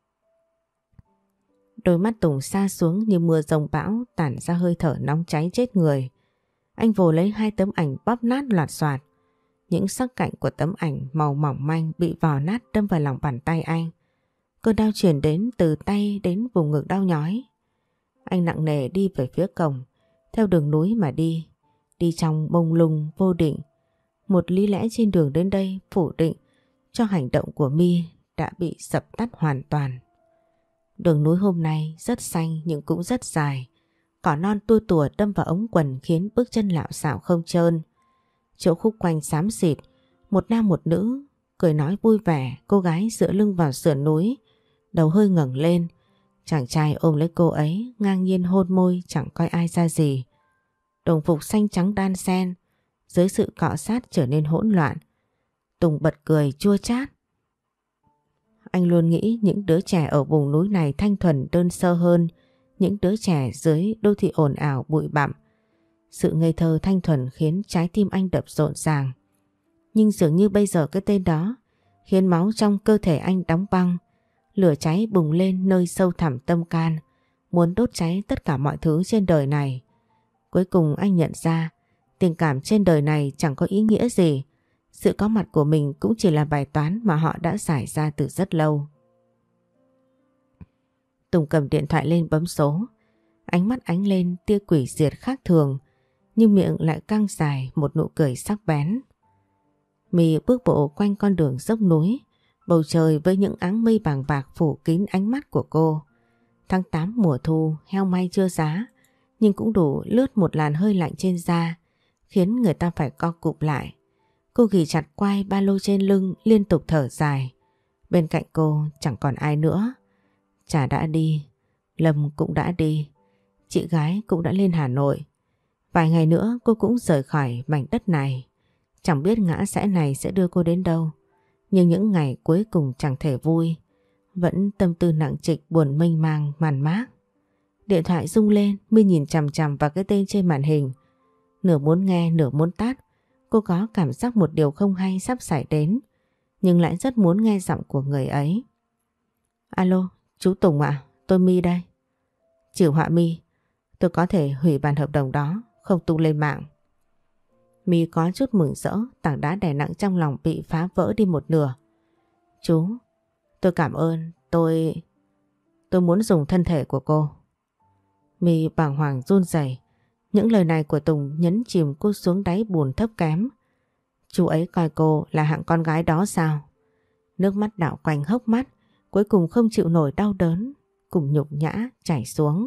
Đôi mắt Tùng sa xuống như mưa rồng bão, tản ra hơi thở nóng cháy chết người. Anh vồ lấy hai tấm ảnh bóp nát loạt xoạt. Những sắc cạnh của tấm ảnh màu mỏng manh bị vò nát đâm vào lòng bàn tay anh. Cơn đau truyền đến từ tay đến vùng ngực đau nhói. Anh nặng nề đi về phía cổng, theo đường núi mà đi. Đi trong mông lung vô định. Một lý lẽ trên đường đến đây phủ định cho hành động của My đã bị dập tắt hoàn toàn. Đường núi hôm nay rất xanh nhưng cũng rất dài. Cỏ non tua tủa đâm vào ống quần khiến bước chân lạo xạo không trơn. Chỗ khúc quanh xám xịt, một nam một nữ, cười nói vui vẻ, cô gái dựa lưng vào sườn núi, đầu hơi ngẩng lên. Chàng trai ôm lấy cô ấy, ngang nhiên hôn môi chẳng coi ai ra gì. Đồng phục xanh trắng đan xen, dưới sự cọ sát trở nên hỗn loạn. Tùng bật cười chua chát. Anh luôn nghĩ những đứa trẻ ở vùng núi này thanh thuần đơn sơ hơn những đứa trẻ dưới đô thị ồn ào bụi bặm. Sự ngây thơ thanh thuần khiến trái tim anh đập rộn ràng. Nhưng dường như bây giờ cái tên đó khiến máu trong cơ thể anh đóng băng. Lửa cháy bùng lên nơi sâu thẳm tâm can, muốn đốt cháy tất cả mọi thứ trên đời này. Cuối cùng anh nhận ra tình cảm trên đời này chẳng có ý nghĩa gì. Sự có mặt của mình cũng chỉ là bài toán mà họ đã giải ra từ rất lâu. Tùng cầm điện thoại lên bấm số. Ánh mắt ánh lên tia quỷ diệt khác thường, nhưng miệng lại căng dài một nụ cười sắc bén. My bước bộ quanh con đường dốc núi, bầu trời với những áng mây vàng bạc phủ kín ánh mắt của cô. Tháng tám mùa thu, heo may chưa giá, nhưng cũng đủ lướt một làn hơi lạnh trên da, khiến người ta phải co cụp lại. Cô ghì chặt quai ba lô trên lưng, liên tục thở dài. Bên cạnh cô chẳng còn ai nữa. Trà đã đi, Lâm cũng đã đi, chị gái cũng đã lên Hà Nội. Vài ngày nữa cô cũng rời khỏi mảnh đất này. Chẳng biết ngã rẽ này sẽ đưa cô đến đâu. Nhưng những ngày cuối cùng chẳng thể vui. Vẫn tâm tư nặng trịch buồn mênh mang màn mác. Điện thoại rung lên, My nhìn chằm chằm vào cái tên trên màn hình. Nửa muốn nghe nửa muốn tắt. Cô có cảm giác một điều không hay sắp xảy đến, nhưng lại rất muốn nghe giọng của người ấy. Alo, chú Tùng ạ, à, tôi My đây. Chịu họa My, tôi có thể hủy bản hợp đồng đó, không tung lên mạng. My có chút mừng rỡ, tảng đá đè nặng trong lòng bị phá vỡ đi một nửa. Chú, tôi cảm ơn, tôi... Tôi muốn dùng thân thể của cô. My bàng hoàng run rẩy. Những lời này của Tùng nhấn chìm cô xuống đáy bùn thấp kém. Chú ấy coi cô là hạng con gái đó sao? Nước mắt đảo quanh hốc mắt, cuối cùng không chịu nổi đau đớn, cùng nhục nhã chảy xuống.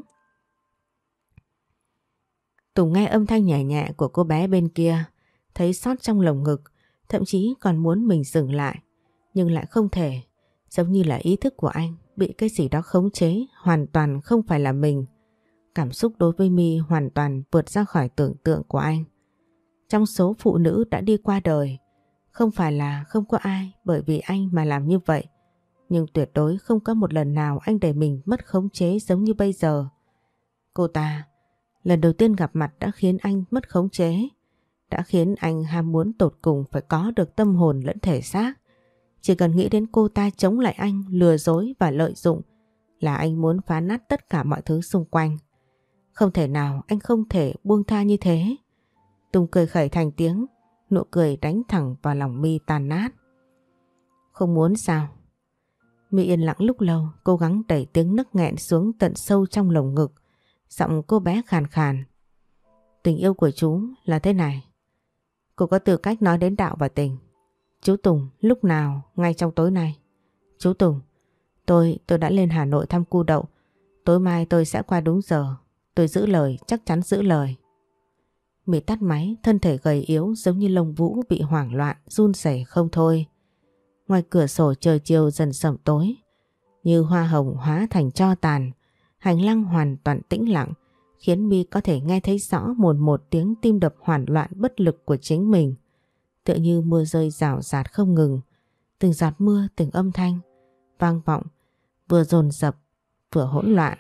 Tùng nghe âm thanh nhẹ nhẹ của cô bé bên kia, thấy xót trong lồng ngực, thậm chí còn muốn mình dừng lại, nhưng lại không thể. Giống như là ý thức của anh bị cái gì đó khống chế, hoàn toàn không phải là mình. Cảm xúc đối với My hoàn toàn vượt ra khỏi tưởng tượng của anh. Trong số phụ nữ đã đi qua đời, không phải là không có ai bởi vì anh mà làm như vậy. Nhưng tuyệt đối không có một lần nào anh để mình mất khống chế giống như bây giờ. Cô ta, lần đầu tiên gặp mặt đã khiến anh mất khống chế. Đã khiến anh ham muốn tột cùng phải có được tâm hồn lẫn thể xác. Chỉ cần nghĩ đến cô ta chống lại anh, lừa dối và lợi dụng là anh muốn phá nát tất cả mọi thứ xung quanh. Không thể nào anh không thể buông tha như thế. Tùng cười khẩy thành tiếng, nụ cười đánh thẳng vào lòng My tàn nát. Không muốn sao? My yên lặng lúc lâu, cố gắng đẩy tiếng nấc nghẹn xuống tận sâu trong lồng ngực. Giọng cô bé khàn khàn. Tình yêu của chú là thế này. Cô có tư cách nói đến đạo và tình. Chú Tùng, lúc nào, ngay trong tối nay. Chú Tùng, tôi, tôi đã lên Hà Nội thăm cu Đậu. Tối mai tôi sẽ qua đúng giờ. Tôi giữ lời, chắc chắn giữ lời. My tắt máy, thân thể gầy yếu giống như lông vũ bị hoảng loạn, run rẩy không thôi. Ngoài cửa sổ trời chiều dần sẩm tối, như hoa hồng hóa thành tro tàn, hành lang hoàn toàn tĩnh lặng, khiến My có thể nghe thấy rõ một một tiếng tim đập hoảng loạn bất lực của chính mình. Tựa như mưa rơi rào rạt không ngừng, từng giọt mưa, từng âm thanh vang vọng, vừa dồn dập vừa hỗn loạn.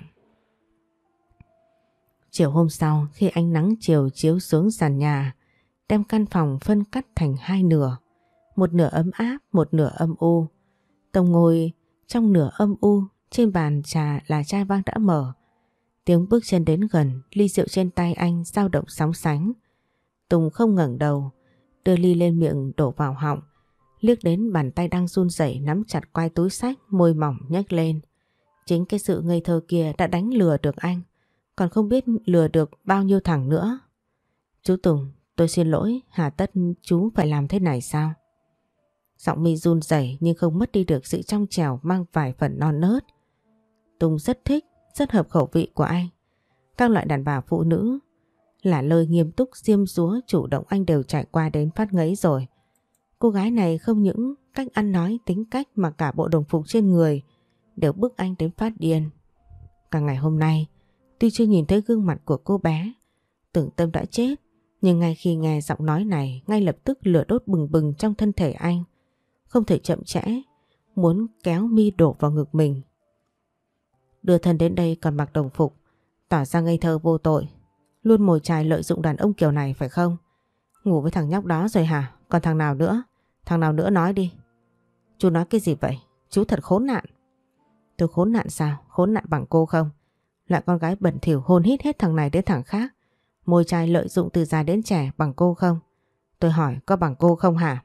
Chiều hôm sau, khi ánh nắng chiều chiếu xuống sàn nhà, đem căn phòng phân cắt thành hai nửa, một nửa ấm áp, một nửa âm u. Tùng ngồi trong nửa âm u, trên bàn trà là chai vang đã mở. Tiếng bước chân đến gần, ly rượu trên tay anh dao động sóng sánh. Tùng không ngẩng đầu, đưa ly lên miệng đổ vào họng, liếc đến bàn tay đang run rẩy nắm chặt quai túi xách, môi mỏng nhếch lên. Chính cái sự ngây thơ kia đã đánh lừa được anh, còn không biết lừa được bao nhiêu thằng nữa. Chú Tùng, tôi xin lỗi, hà tất chú phải làm thế này sao? Giọng My run rẩy nhưng không mất đi được sự trong trẻo mang vài phần non nớt. Tùng rất thích, rất hợp khẩu vị của anh. Các loại đàn bà phụ nữ là lời nghiêm túc, diêm dúa, chủ động anh đều trải qua đến phát ngấy rồi. Cô gái này không những cách ăn nói, tính cách mà cả bộ đồng phục trên người đều bức anh đến phát điên. Cả ngày hôm nay, tuy chưa nhìn thấy gương mặt của cô bé, tưởng Tâm đã chết, nhưng ngay khi nghe giọng nói này, ngay lập tức lửa đốt bừng bừng trong thân thể anh. Không thể chậm trễ, muốn kéo My đổ vào ngực mình. Đưa thân đến đây còn mặc đồng phục, tỏ ra ngây thơ vô tội, luôn mồi chài lợi dụng đàn ông kiểu này phải không? Ngủ với thằng nhóc đó rồi hả? Còn thằng nào nữa? Thằng nào nữa nói đi. Chú nói cái gì vậy? Chú thật khốn nạn. Tôi khốn nạn sao? Khốn nạn bằng cô không? Loại con gái bẩn thỉu hôn hít hết thằng này đến thằng khác, môi trai lợi dụng từ già đến trẻ bằng cô không? Tôi hỏi có bằng cô không hả?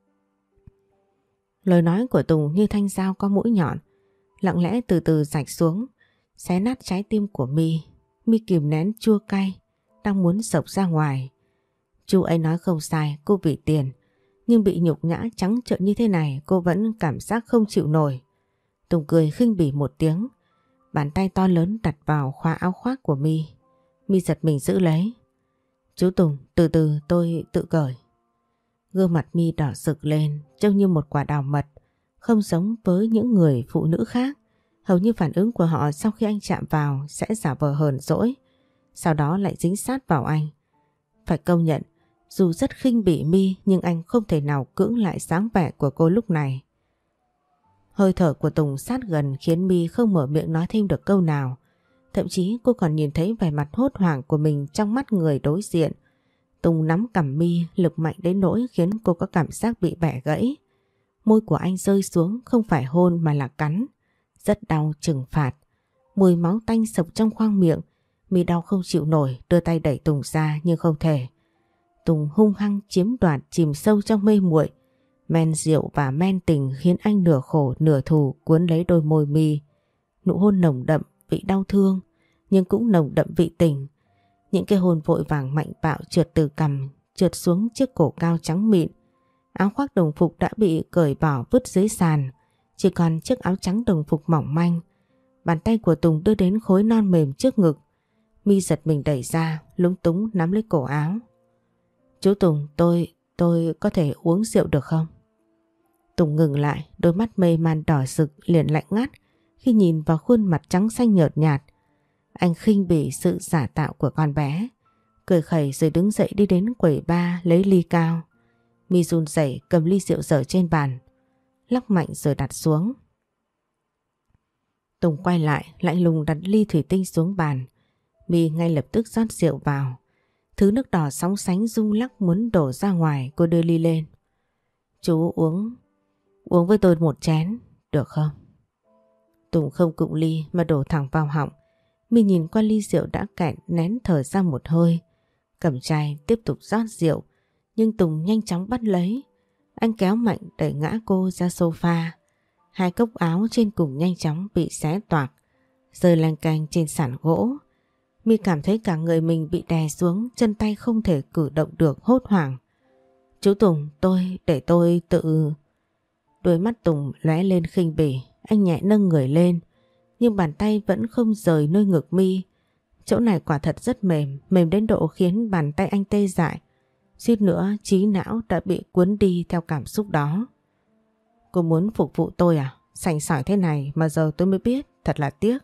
Lời nói của Tùng như thanh dao có mũi nhọn, lặng lẽ từ từ rạch xuống, xé nát trái tim của My. My kìm nén chua cay đang muốn sộc ra ngoài. Chú ấy nói không sai, cô vì tiền, nhưng bị nhục nhã trắng trợn như thế này cô vẫn cảm giác không chịu nổi. Tùng cười khinh bỉ một tiếng, bàn tay to lớn đặt vào khóa áo khoác của My. My giật mình giữ lấy. Chú Tùng, từ từ tôi tự cởi. Gương mặt My đỏ rực lên, trông như một quả đào mật, không giống với những người phụ nữ khác. Hầu như phản ứng của họ sau khi anh chạm vào sẽ giả vờ hờn dỗi, sau đó lại dính sát vào anh. Phải công nhận, dù rất khinh bỉ My nhưng anh không thể nào cưỡng lại dáng vẻ của cô lúc này. Hơi thở của Tùng sát gần khiến My không mở miệng nói thêm được câu nào. Thậm chí cô còn nhìn thấy vẻ mặt hốt hoảng của mình trong mắt người đối diện. Tùng nắm cằm My lực mạnh đến nỗi khiến cô có cảm giác bị bẻ gãy. Môi của anh rơi xuống không phải hôn mà là cắn. Rất đau, trừng phạt. Mùi máu tanh sộc trong khoang miệng. My đau không chịu nổi, đưa tay đẩy Tùng ra nhưng không thể. Tùng hung hăng chiếm đoạt, chìm sâu trong mê muội. Men rượu và men tình khiến anh nửa khổ nửa thù cuốn lấy đôi môi My. Nụ hôn nồng đậm vị đau thương nhưng cũng nồng đậm vị tình. Những cái hôn vội vàng mạnh bạo trượt từ cằm trượt xuống chiếc cổ cao trắng mịn. Áo khoác đồng phục đã bị cởi bỏ vứt dưới sàn, chỉ còn chiếc áo trắng đồng phục mỏng manh. Bàn tay của Tùng đưa đến khối non mềm trước ngực. My giật mình đẩy ra, lúng túng nắm lấy cổ áo. Chú Tùng, tôi, tôi có thể uống rượu được không? Tùng ngừng lại, đôi mắt mê man đỏ rực liền lạnh ngắt khi nhìn vào khuôn mặt trắng xanh nhợt nhạt. Anh khinh bỉ sự giả tạo của con bé, cười khẩy rồi đứng dậy đi đến quầy bar lấy ly cao. My run rẩy cầm ly rượu dở trên bàn, lắc mạnh rồi đặt xuống. Tùng quay lại lạnh lùng đặt ly thủy tinh xuống bàn. My ngay lập tức rót rượu vào. Thứ nước đỏ sóng sánh rung lắc muốn đổ ra ngoài. Cô đưa ly lên. Chú uống Uống với tôi một chén được không? Tùng không cụng ly mà đổ thẳng vào họng. My nhìn qua ly rượu đã cạn, nén thở ra một hơi, cầm chai tiếp tục rót rượu. Nhưng Tùng nhanh chóng bắt lấy. Anh kéo mạnh đẩy ngã cô ra sofa. Hai cốc áo trên cùng nhanh chóng bị xé toạc, rơi lanh canh trên sàn gỗ. My cảm thấy cả người mình bị đè xuống, chân tay không thể cử động được, hốt hoảng. Chú Tùng, tôi, để tôi tự... Đôi mắt Tùng lóe lên khinh bỉ, anh nhẹ nâng người lên, nhưng bàn tay vẫn không rời nơi ngực My. Chỗ này quả thật rất mềm, mềm đến độ khiến bàn tay anh tê dại. Suýt nữa trí não đã bị cuốn đi theo cảm xúc đó. Cô muốn phục vụ tôi à? Sành sỏi thế này mà giờ tôi mới biết, thật là tiếc.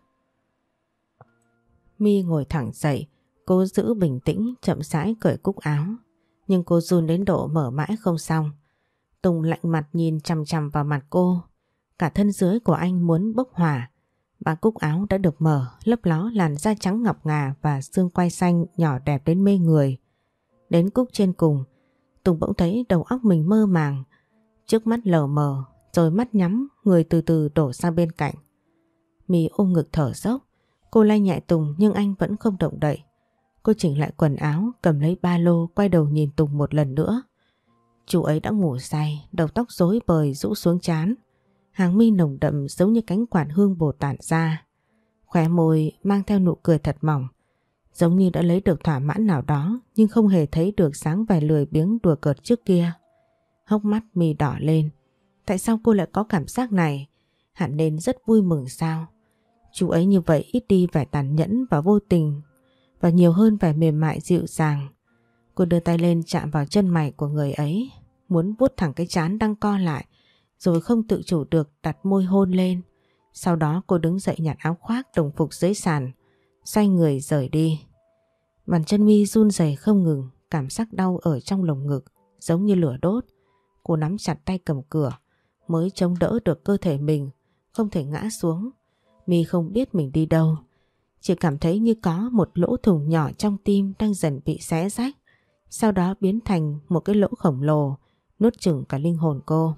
My ngồi thẳng dậy, cố giữ bình tĩnh chậm rãi cởi cúc áo. Nhưng cô run đến độ mở mãi không xong. Tùng lạnh mặt nhìn chằm chằm vào mặt cô. Cả thân dưới của anh muốn bốc hỏa. Ba cúc áo đã được mở, lấp ló làn da trắng ngọc ngà và xương quai xanh nhỏ đẹp đến mê người. Đến cúc trên cùng, Tùng bỗng thấy đầu óc mình mơ màng. Trước mắt lờ mờ, rồi mắt nhắm, người từ từ đổ sang bên cạnh. My ôm ngực thở dốc. Cô lay nhẹ Tùng nhưng anh vẫn không động đậy. Cô chỉnh lại quần áo, cầm lấy ba lô, quay đầu nhìn Tùng một lần nữa. Chú ấy đã ngủ say, đầu tóc rối bời rũ xuống trán. Hàng mi nồng đậm giống như cánh quạt hương bồ tản ra. Khóe môi mang theo nụ cười thật mỏng, giống như đã lấy được thỏa mãn nào đó nhưng không hề thấy được dáng vẻ lười biếng đùa cợt trước kia. Hốc mắt My đỏ lên. Tại sao cô lại có cảm giác này? Hẳn nên rất vui mừng sao? Chú ấy như vậy ít đi vẻ tàn nhẫn và vô tình, và nhiều hơn vẻ mềm mại dịu dàng. Cô đưa tay lên chạm vào chân mày của người ấy, muốn vuốt thẳng cái trán đang co lại, rồi không tự chủ được đặt môi hôn lên. Sau đó cô đứng dậy nhặt áo khoác đồng phục dưới sàn, xoay người rời đi. Bàn chân My run rẩy không ngừng, cảm giác đau ở trong lồng ngực giống như lửa đốt. Cô nắm chặt tay cầm cửa mới chống đỡ được cơ thể mình không thể ngã xuống. My không biết mình đi đâu, chỉ cảm thấy như có một lỗ thủng nhỏ trong tim đang dần bị xé rách, sau đó biến thành một cái lỗ khổng lồ nuốt chửng cả linh hồn cô.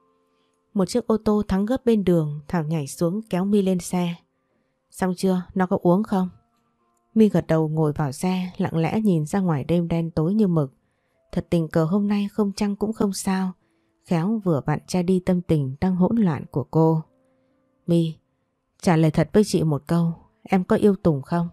Một chiếc ô tô thắng gấp bên đường, Thảo nhảy xuống kéo My lên xe. Xong chưa? Nó có uống không? My gật đầu ngồi vào xe, lặng lẽ nhìn ra ngoài đêm đen tối như mực. Thật tình cờ hôm nay không chăng cũng không sao, khéo vừa vặn che đi tâm tình đang hỗn loạn của cô. My, trả lời thật với chị một câu, em có yêu Tùng không?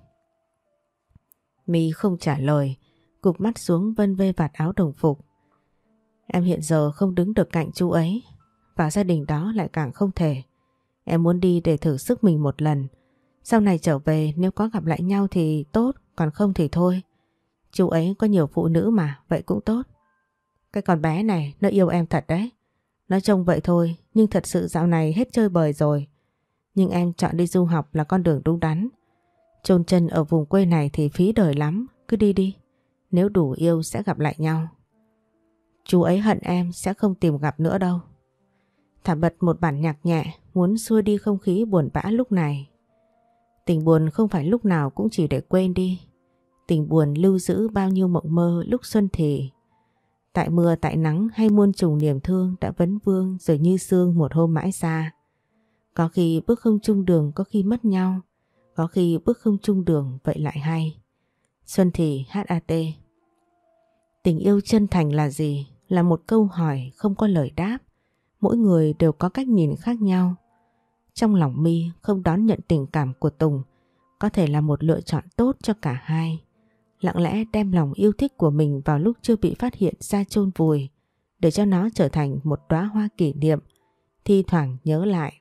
My không trả lời, cụp mắt xuống vân vê vạt áo đồng phục. Em hiện giờ không đứng được cạnh chú ấy, vào gia đình đó lại càng không thể. Em muốn đi để thử sức mình một lần. Sau này trở về nếu có gặp lại nhau thì tốt, còn không thì thôi. Chú ấy có nhiều phụ nữ mà, vậy cũng tốt. Cái con bé này nó yêu em thật đấy. Nó trông vậy thôi, nhưng thật sự dạo này hết chơi bời rồi. Nhưng em chọn đi du học là con đường đúng đắn. Chôn chân ở vùng quê này thì phí đời lắm, cứ đi đi. Nếu đủ yêu sẽ gặp lại nhau. Chú ấy hận em sẽ không tìm gặp nữa đâu. Thả bật một bản nhạc nhẹ, muốn xua đi không khí buồn bã lúc này. Tình buồn không phải lúc nào cũng chỉ để quên đi. Tình buồn lưu giữ bao nhiêu mộng mơ lúc xuân thì. Tại mưa tại nắng hay muôn trùng niềm thương đã vấn vương rồi như sương một hôm mãi xa. Có khi bước không chung đường, có khi mất nhau. Có khi bước không chung đường vậy lại hay. Xuân thì hát a tê. Tình yêu chân thành là gì? Là một câu hỏi không có lời đáp. Mỗi người đều có cách nhìn khác nhau. Trong lòng My không đón nhận tình cảm của Tùng có thể là một lựa chọn tốt cho cả hai. Lặng lẽ đem lòng yêu thích của mình vào lúc chưa bị phát hiện ra chôn vùi, để cho nó trở thành một đóa hoa kỷ niệm, thi thoảng nhớ lại.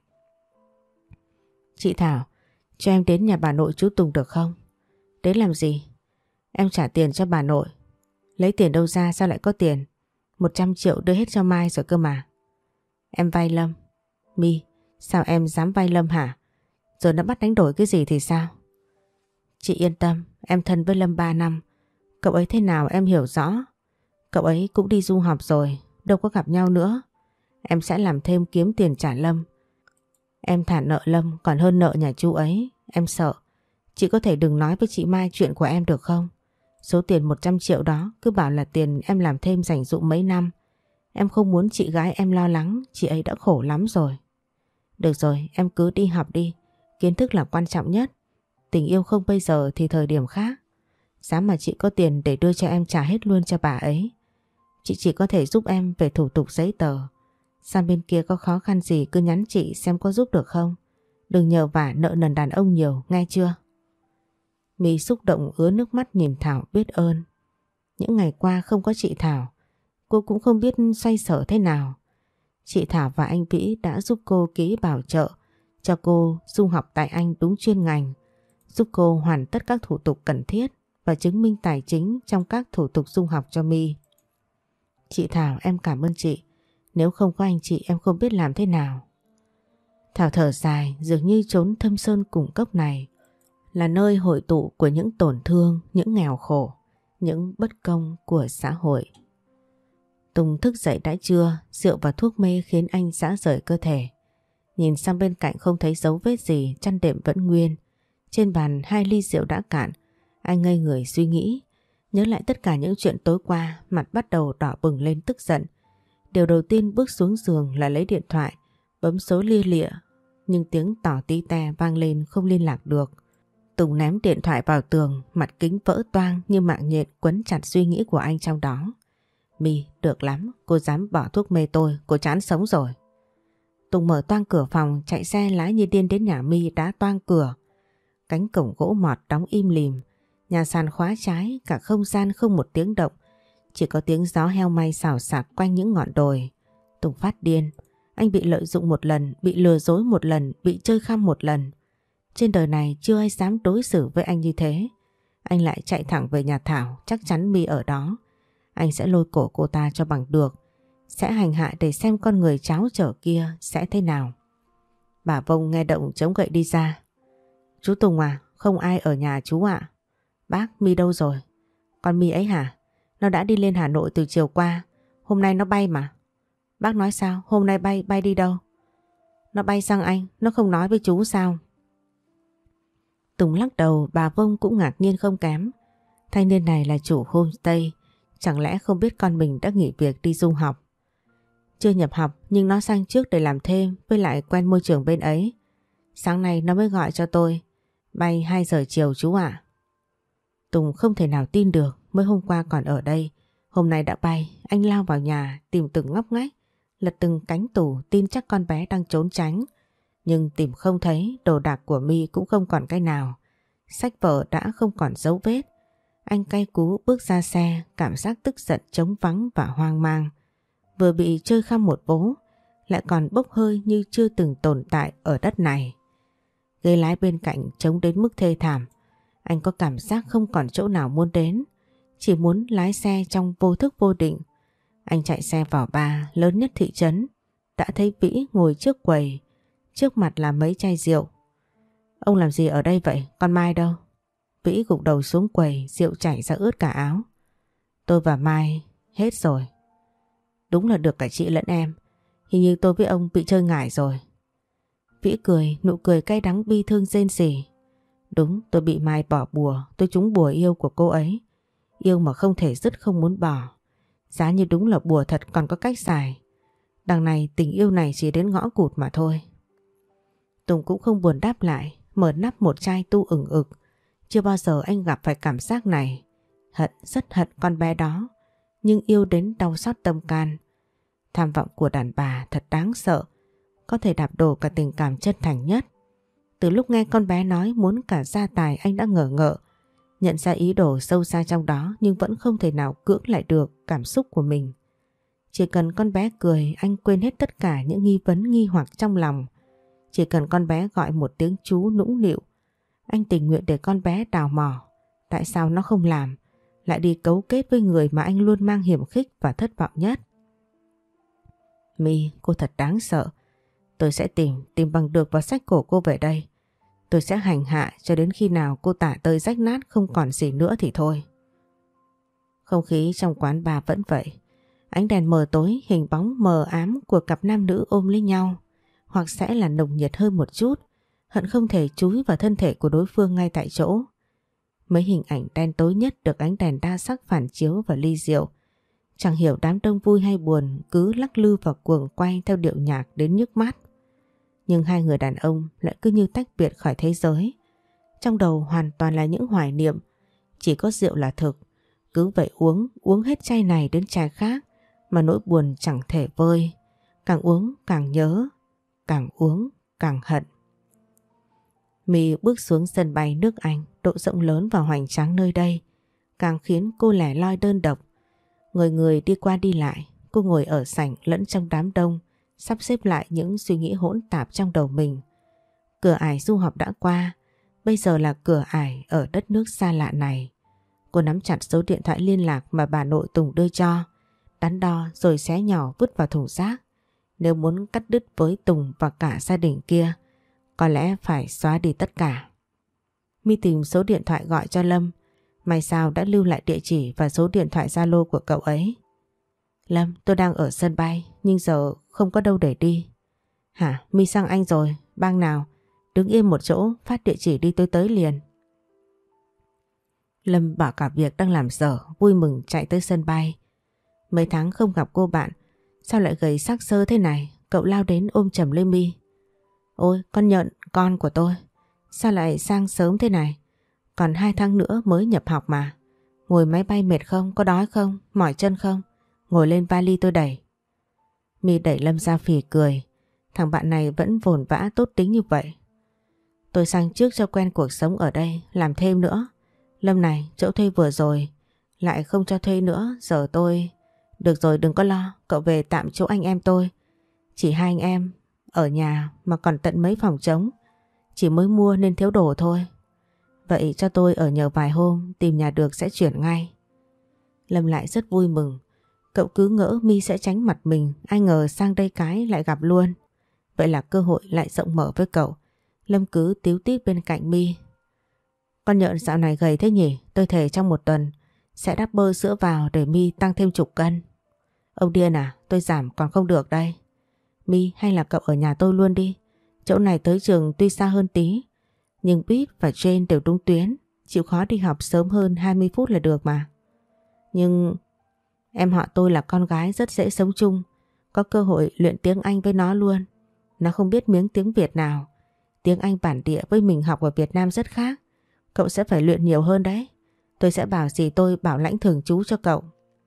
Chị Thảo, cho em đến nhà bà nội chú Tùng được không? Đến làm gì? Em trả tiền cho bà nội. Lấy tiền đâu ra, sao lại có tiền? một trăm triệu đưa hết cho Mai rồi cơ mà. Em vay Lâm. My, sao em dám vay Lâm hả? Giờ nó bắt đánh đổi cái gì thì sao? Chị yên tâm, em thân với Lâm ba năm. Cậu ấy thế nào em hiểu rõ. Cậu ấy cũng đi du học rồi, đâu có gặp nhau nữa. Em sẽ làm thêm kiếm tiền trả Lâm. Em thả nợ Lâm còn hơn nợ nhà chú ấy. Em sợ. Chị có thể đừng nói với chị Mai chuyện của em được không? Số tiền một trăm triệu đó cứ bảo là tiền em làm thêm dành dụm mấy năm. Em không muốn chị gái em lo lắng, chị ấy đã khổ lắm rồi. Được rồi, em cứ đi học đi. Kiến thức là quan trọng nhất. Tình yêu không bây giờ thì thời điểm khác. Dám mà chị có tiền để đưa cho em trả hết luôn cho bà ấy. Chị chỉ có thể giúp em về thủ tục giấy tờ. Sang bên kia có khó khăn gì cứ nhắn chị xem có giúp được không. Đừng nhờ vả nợ nần đàn ông nhiều, nghe chưa? My xúc động ứa nước mắt nhìn Thảo biết ơn. Những ngày qua không có chị Thảo, cô cũng không biết xoay sở thế nào. Chị Thảo và anh Vĩ đã giúp cô ký bảo trợ cho cô du học tại Anh đúng chuyên ngành, giúp cô hoàn tất các thủ tục cần thiết và chứng minh tài chính trong các thủ tục du học cho My. Chị Thảo, em cảm ơn chị. Nếu không có anh chị em không biết làm thế nào. Thảo thở dài, dường như chốn thâm sơn cùng cốc này là nơi hội tụ của những tổn thương, những nghèo khổ, những bất công của xã hội. Tùng thức dậy đã trưa, rượu và thuốc mê khiến anh rã rời cơ thể. Nhìn sang bên cạnh không thấy dấu vết gì, chăn đệm vẫn nguyên. Trên bàn hai ly rượu đã cạn, anh ngây người suy nghĩ. Nhớ lại tất cả những chuyện tối qua, mặt bắt đầu đỏ bừng lên tức giận. Điều đầu tiên bước xuống giường là lấy điện thoại, bấm số lia lịa, nhưng tiếng tỏ tí te vang lên không liên lạc được. Tùng ném điện thoại vào tường, mặt kính vỡ toang như mạng nhện quấn chặt suy nghĩ của anh trong đó. My, được lắm, cô dám bỏ thuốc mê tôi, cô chán sống rồi. Tùng mở toang cửa phòng, chạy xe lái như điên đến nhà My đá toang cửa. Cánh cổng gỗ mọt đóng im lìm, nhà sàn khóa trái, cả không gian không một tiếng động. Chỉ có tiếng gió heo may xào xạc quanh những ngọn đồi. Tùng phát điên, anh bị lợi dụng một lần, bị lừa dối một lần, bị chơi khăm một lần. Trên đời này chưa ai dám đối xử với anh như thế. Anh lại chạy thẳng về nhà Thảo, chắc chắn My ở đó. Anh sẽ lôi cổ cô ta cho bằng được, sẽ hành hạ để xem con người cháo trở kia sẽ thế nào. Bà Vông nghe động chống gậy đi ra. Chú Tùng à, không ai ở nhà chú ạ. Bác, My đâu rồi? Con My ấy hả? Nó đã đi lên Hà Nội từ chiều qua, hôm nay nó bay mà. Bác nói sao? Hôm nay bay, bay đi đâu? Nó bay sang Anh, nó không nói với chú sao? Tùng lắc đầu, bà Vông cũng ngạc nhiên không kém. Thanh niên này là chủ homestay, chẳng lẽ không biết con mình đã nghỉ việc đi du học? Chưa nhập học nhưng nó sang trước để làm thêm, với lại quen môi trường bên ấy. Sáng nay nó mới gọi cho tôi, bay hai giờ chiều chú ạ. Tùng không thể nào tin được, mới hôm qua còn ở đây, hôm nay đã bay. Anh lao vào nhà tìm từng ngóc ngách, lật từng cánh tủ, tin chắc con bé đang trốn tránh. Nhưng tìm không thấy, đồ đạc của My cũng không còn cái nào. Sách vở đã không còn dấu vết. Anh cay cú bước ra xe, cảm giác tức giận trống vắng và hoang mang. Vừa bị chơi khăm một vố, lại còn bốc hơi như chưa từng tồn tại ở đất này. Ghế lái bên cạnh trống đến mức thê thảm. Anh có cảm giác không còn chỗ nào muốn đến, chỉ muốn lái xe trong vô thức vô định. Anh chạy xe vào bar lớn nhất thị trấn, đã thấy Vĩ ngồi trước quầy, trước mặt là mấy chai rượu. Ông làm gì ở đây vậy? Con Mai đâu? Vĩ gục đầu xuống quầy, rượu chảy ra ướt cả áo. Tôi và Mai hết rồi. Đúng là được cả chị lẫn em. Hình như tôi với ông bị chơi ngải rồi. Vĩ cười, nụ cười cay đắng bi thương rên rỉ. Đúng, tôi bị Mai bỏ bùa, tôi trúng bùa yêu của cô ấy. Yêu mà không thể dứt, không muốn bỏ. Giá như đúng là bùa thật còn có cách xài. Đằng này tình yêu này chỉ đến ngõ cụt mà thôi. Tùng cũng không buồn đáp lại, mở nắp một chai tu ửng ực. Chưa bao giờ anh gặp phải cảm giác này. Hận, rất hận con bé đó, nhưng yêu đến đau xót tâm can. Tham vọng của đàn bà thật đáng sợ, có thể đạp đổ cả tình cảm chân thành nhất. Từ lúc nghe con bé nói muốn cả gia tài, anh đã ngờ ngợ, nhận ra ý đồ sâu xa trong đó, nhưng vẫn không thể nào cưỡng lại được cảm xúc của mình. Chỉ cần con bé cười, anh quên hết tất cả những nghi vấn nghi hoặc trong lòng. Chỉ cần con bé gọi một tiếng chú nũng nịu, anh tình nguyện để con bé đào mỏ. Tại sao nó không làm, lại đi cấu kết với người mà anh luôn mang hiểm khích và thất vọng nhất? My, cô thật đáng sợ. Tôi sẽ tìm, tìm bằng được và xách cổ cô về đây. Tôi sẽ hành hạ cho đến khi nào cô tả tơi rách nát không còn gì nữa thì thôi. Không khí trong quán bar vẫn vậy. Ánh đèn mờ tối, hình bóng mờ ám của cặp nam nữ ôm lấy nhau. Hoặc sẽ là nồng nhiệt hơn một chút, hận không thể chúi vào thân thể của đối phương ngay tại chỗ. Mấy hình ảnh đen tối nhất được ánh đèn đa sắc phản chiếu vào ly rượu. Chẳng hiểu đám đông vui hay buồn cứ lắc lư và cuồng quay theo điệu nhạc đến nhức mắt. Nhưng hai người đàn ông lại cứ như tách biệt khỏi thế giới. Trong đầu hoàn toàn là những hoài niệm. Chỉ có rượu là thực. Cứ vậy uống, uống hết chai này đến chai khác mà nỗi buồn chẳng thể vơi. Càng uống càng nhớ, càng uống càng hận. My bước xuống sân bay nước Anh, độ rộng lớn và hoành tráng nơi đây càng khiến cô lẻ loi đơn độc. Người người đi qua đi lại, cô ngồi ở sảnh lẫn trong đám đông, sắp xếp lại những suy nghĩ hỗn tạp trong đầu mình. Cửa ải du học đã qua, Bây giờ là cửa ải ở đất nước xa lạ này. Cô nắm chặt số điện thoại liên lạc mà bà nội Tùng đưa cho, đắn đo rồi xé nhỏ vứt vào thùng rác. Nếu muốn cắt đứt với Tùng và cả gia đình kia, có lẽ phải xóa đi tất cả. My tìm số điện thoại gọi cho Lâm. May sao đã lưu lại địa chỉ và số điện thoại Zalo của cậu ấy. Lâm, tôi đang ở sân bay nhưng giờ không có đâu để đi. Hả, My sang Anh rồi, bang nào? Đứng yên một chỗ, phát địa chỉ đi tôi tới liền. Lâm bỏ cả việc đang làm dở, vui mừng chạy tới sân bay. Mấy tháng không gặp cô bạn, sao lại gầy xác xơ thế này? Cậu lao đến ôm chầm lấy My. Ôi, con Nhện, con của tôi. Sao lại sang sớm thế này? Còn hai tháng nữa mới nhập học mà. Ngồi máy bay mệt không? Có đói không? Mỏi chân không? Ngồi lên vali tôi đẩy. My đẩy Lâm ra phì cười. Thằng bạn này vẫn vồn vã tốt tính như vậy. Tôi sang trước cho quen cuộc sống ở đây, làm thêm nữa. Lâm này, chỗ thuê vừa rồi, lại không cho thuê nữa, giờ tôi... Được rồi, đừng có lo, cậu về tạm chỗ anh em tôi. Chỉ hai anh em, ở nhà mà còn tận mấy phòng trống. Chỉ mới mua nên thiếu đồ thôi. Vậy cho tôi ở nhờ vài hôm, tìm nhà được sẽ chuyển ngay. Lâm lại rất vui mừng. Cậu cứ ngỡ My sẽ tránh mặt mình, ai ngờ sang đây cái lại gặp luôn. Vậy là cơ hội lại rộng mở với cậu. Lâm cứ tíu tít bên cạnh My. Con Nhện dạo này gầy thế nhỉ? Tôi thề trong một tuần sẽ đắp bơ sữa vào để My tăng thêm chục cân. Ông điên à? Tôi giảm còn không được đây. My, hay là cậu ở nhà tôi luôn đi. Chỗ này tới trường tuy xa hơn tí, nhưng Bíp và Jane đều đúng tuyến. Chịu khó đi học sớm hơn hai mươi phút là được mà. Nhưng em họ tôi là con gái rất dễ sống chung. Có cơ hội luyện tiếng Anh với nó luôn. Nó không biết miếng tiếng Việt nào. Tiếng Anh bản địa với mình học ở Việt Nam rất khác. Cậu sẽ phải luyện nhiều hơn đấy. Tôi sẽ bảo gì tôi bảo lãnh thường trú cho cậu.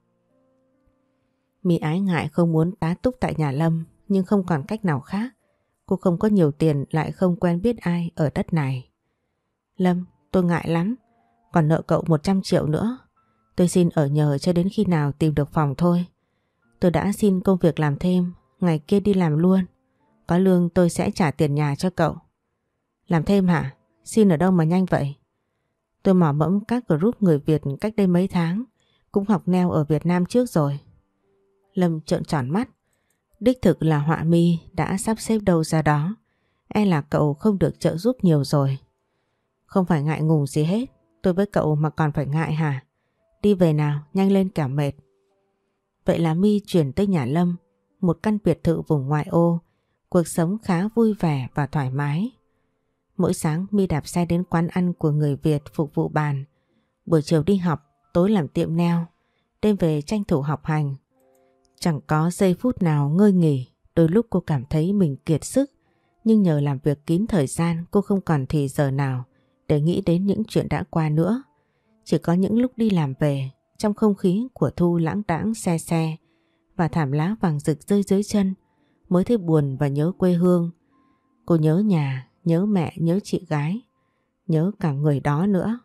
My ái ngại không muốn tá túc tại nhà Lâm, nhưng không còn cách nào khác. Cô không có nhiều tiền lại không quen biết ai ở đất này. Lâm, tôi ngại lắm. Còn nợ cậu một trăm triệu nữa. Tôi xin ở nhờ cho đến khi nào tìm được phòng thôi. Tôi đã xin công việc làm thêm, ngày kia đi làm luôn. Có lương tôi sẽ trả tiền nhà cho cậu. Làm thêm hả? Xin ở đâu mà nhanh vậy? Tôi mò mẫm các group người Việt cách đây mấy tháng, cũng học neo ở Việt Nam trước rồi. Lâm trợn tròn mắt. Đích thực là họa mi đã sắp xếp đâu ra đó. E là cậu không được trợ giúp nhiều rồi. Không phải ngại ngùng gì hết. Tôi với cậu mà còn phải ngại hả? Đi về nào, nhanh lên kẻo mệt. Vậy là My chuyển tới nhà Lâm, một căn biệt thự vùng ngoại ô. Cuộc sống khá vui vẻ và thoải mái. Mỗi sáng My đạp xe đến quán ăn của người Việt phục vụ bàn. Buổi chiều đi học, tối làm tiệm nail, đêm về tranh thủ học hành. Chẳng có giây phút nào ngơi nghỉ. Đôi lúc cô cảm thấy mình kiệt sức, nhưng nhờ làm việc kín thời gian cô không còn thì giờ nào để nghĩ đến những chuyện đã qua nữa. Chỉ có những lúc đi làm về, trong không khí của thu lãng đãng se se và thảm lá vàng rực rơi dưới chân, mới thấy buồn và nhớ quê hương. Cô nhớ nhà, nhớ mẹ, nhớ chị gái, nhớ cả người đó nữa.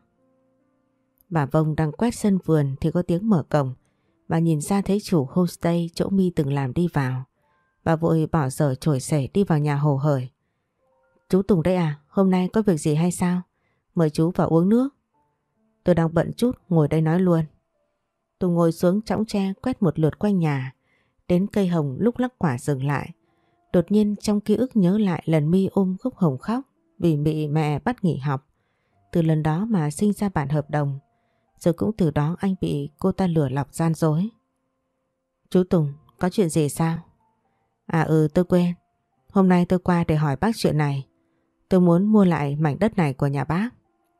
Bà Vông đang quét sân vườn thì có tiếng mở cổng. Bà nhìn ra thấy chủ homestay chỗ My từng làm đi vào. Bà vội bỏ dở chổi xể đi vào nhà hồ hởi. Chú Tùng đây à? Hôm nay có việc gì hay sao? Mời chú vào uống nước. Tôi đang bận chút, ngồi đây nói luôn. Tùng ngồi xuống chõng tre quét một lượt quanh nhà. Đến cây hồng lúc lắc quả dừng lại. Đột nhiên trong ký ức nhớ lại lần My ôm gốc hồng khóc vì bị mẹ bắt nghỉ học. Từ lần đó mà sinh ra bản hợp đồng. Rồi cũng từ đó anh bị cô ta lừa lọc gian dối. Chú Tùng, có chuyện gì sao? À ừ, tôi quên. Hôm nay tôi qua để hỏi bác chuyện này. Tôi muốn mua lại mảnh đất này của nhà bác.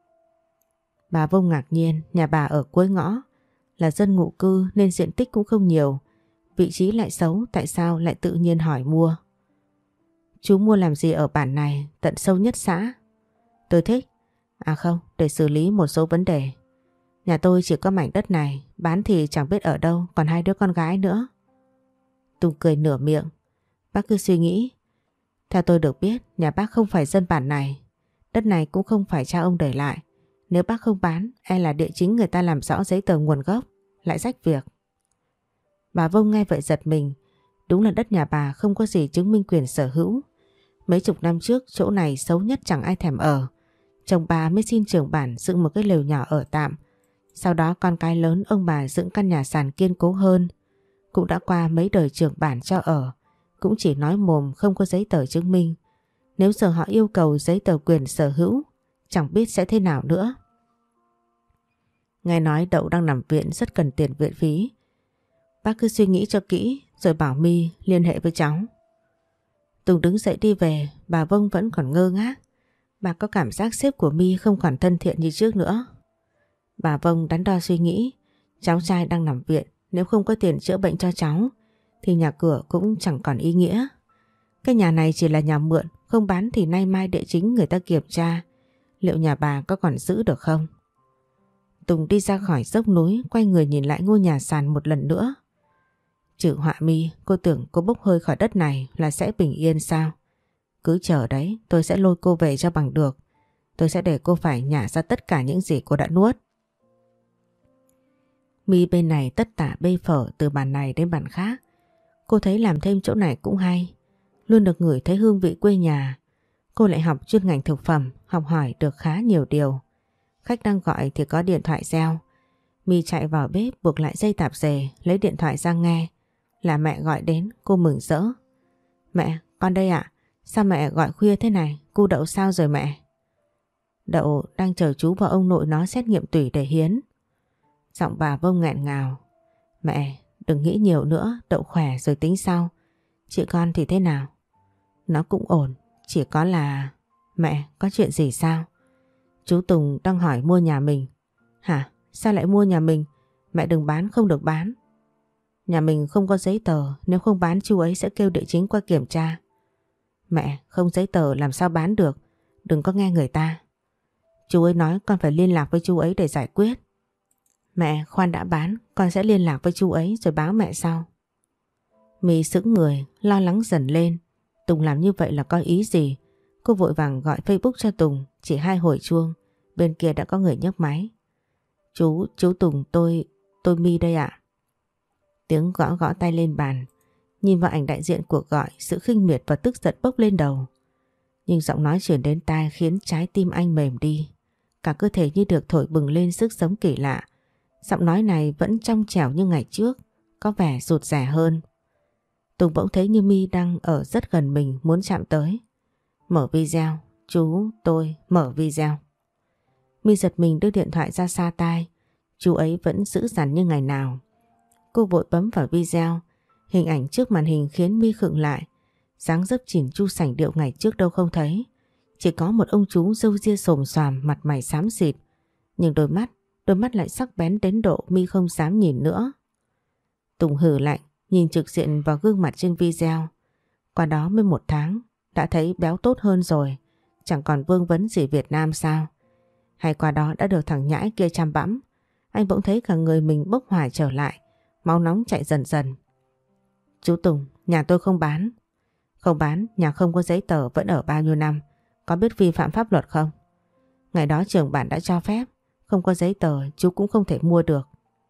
Bà Vông ngạc nhiên, nhà bà ở cuối ngõ, là dân ngụ cư nên diện tích cũng không nhiều. Vị trí lại xấu, tại sao lại tự nhiên hỏi mua? Chú mua làm gì ở bản này, tận sâu nhất xã? Tôi thích. À không, để xử lý một số vấn đề. Nhà tôi chỉ có mảnh đất này, bán thì chẳng biết ở đâu, còn hai đứa con gái nữa. Tùng cười nửa miệng. Bác cứ suy nghĩ. Theo tôi được biết, nhà bác không phải dân bản này. Đất này cũng không phải cha ông để lại. Nếu bác không bán, e là địa chính người ta làm rõ giấy tờ nguồn gốc, lại rách việc. Bà Vông nghe vậy giật mình. Đúng là đất nhà bà không có gì chứng minh quyền sở hữu. Mấy chục năm trước chỗ này xấu nhất chẳng ai thèm ở. Chồng bà mới xin trưởng bản dựng một cái lều nhỏ ở tạm. Sau đó con cái lớn ông bà dựng căn nhà sàn kiên cố hơn. Cũng đã qua mấy đời trưởng bản cho ở, cũng chỉ nói mồm không có giấy tờ chứng minh. Nếu giờ họ yêu cầu giấy tờ quyền sở hữu, chẳng biết sẽ thế nào nữa. Nghe nói Đậu đang nằm viện rất cần tiền viện phí. Bác cứ suy nghĩ cho kỹ rồi bảo My liên hệ với cháu. Tùng đứng dậy đi về, bà Vông vẫn còn ngơ ngác. Bà có cảm giác sếp của My không còn thân thiện như trước nữa. Bà Vông đắn đo suy nghĩ, cháu trai đang nằm viện, nếu không có tiền chữa bệnh cho cháu thì nhà cửa cũng chẳng còn ý nghĩa. Cái nhà này chỉ là nhà mượn, không bán thì nay mai địa chính người ta kiểm tra liệu nhà bà có còn giữ được không. Tùng đi ra khỏi dốc núi, quay người nhìn lại ngôi nhà sàn một lần nữa. Trừ họa My, cô tưởng cô bốc hơi khỏi đất này là sẽ bình yên sao? Cứ chờ đấy, tôi sẽ lôi cô về cho bằng được. Tôi sẽ để cô phải nhả ra tất cả những gì cô đã nuốt. My bên này tất tả bê phở từ bàn này đến bàn khác. Cô thấy làm thêm chỗ này cũng hay. Luôn được ngửi thấy hương vị quê nhà. Cô lại học chuyên ngành thực phẩm, học hỏi được khá nhiều điều. Khách đang gọi thì có điện thoại reo. My chạy vào bếp buộc lại dây tạp dề, lấy điện thoại ra nghe. Là mẹ gọi đến, cô mừng rỡ. Mẹ, con đây ạ. Sao mẹ gọi khuya thế này? Cu Đậu sao rồi mẹ? Đậu đang chờ chú và ông nội nó xét nghiệm tủy để hiến. Giọng bà Vông nghẹn ngào. Mẹ, đừng nghĩ nhiều nữa, Đậu khỏe rồi tính sau. Chị con thì thế nào? Nó cũng ổn, chỉ có là... Mẹ, có chuyện gì sao? Chú Tùng đang hỏi mua nhà mình. Hả? Sao lại mua nhà mình? Mẹ đừng bán, không được bán. Nhà mình không có giấy tờ, nếu không bán chú ấy sẽ kêu địa chính qua kiểm tra. Mẹ, không giấy tờ làm sao bán được, đừng có nghe người ta. Chú ấy nói con phải liên lạc với chú ấy để giải quyết. Mẹ, khoan đã bán, con sẽ liên lạc với chú ấy rồi báo mẹ sau. My sững người, lo lắng dần lên. Tùng làm như vậy là có ý gì? Cô vội vàng gọi Facebook cho Tùng, chỉ hai hồi chuông, bên kia đã có người nhấc máy. Chú, chú Tùng, tôi, tôi My đây ạ. Tiếng gõ gõ tay lên bàn. Nhìn vào ảnh đại diện cuộc gọi, sự khinh miệt và tức giận bốc lên đầu. Nhưng giọng nói truyền đến tai khiến trái tim anh mềm đi. Cả cơ thể như được thổi bừng lên sức sống kỳ lạ. Giọng nói này vẫn trong trẻo như ngày trước, có vẻ rụt rè hơn. Tùng bỗng thấy như My đang ở rất gần mình, muốn chạm tới. Mở video, chú, tôi, mở video. My giật mình đưa điện thoại ra xa tai. Chú ấy vẫn giữ dằn như ngày nào. Cô vội bấm vào video. Hình ảnh trước màn hình khiến My khựng lại. Dáng dấp chỉn chu sành điệu ngày trước đâu không thấy. Chỉ có một ông chú râu ria xồm xoàm, mặt mày xám xịt. Nhưng đôi mắt, đôi mắt lại sắc bén đến độ My không dám nhìn nữa. Tùng hừ lạnh, nhìn trực diện vào gương mặt trên video. Qua đó mới một tháng, đã thấy béo tốt hơn rồi. Chẳng còn vương vấn gì Việt Nam sao? Hay qua đó đã được thằng nhãi kia chăm bẵm. Anh bỗng thấy cả người mình bốc hỏa trở lại. Máu nóng chạy dần dần. Chú Tùng, nhà tôi không bán. Không bán, nhà không có giấy tờ vẫn ở bao nhiêu năm. Có biết vi phạm pháp luật không? Ngày đó trưởng bản đã cho phép. Không có giấy tờ chú cũng không thể mua được.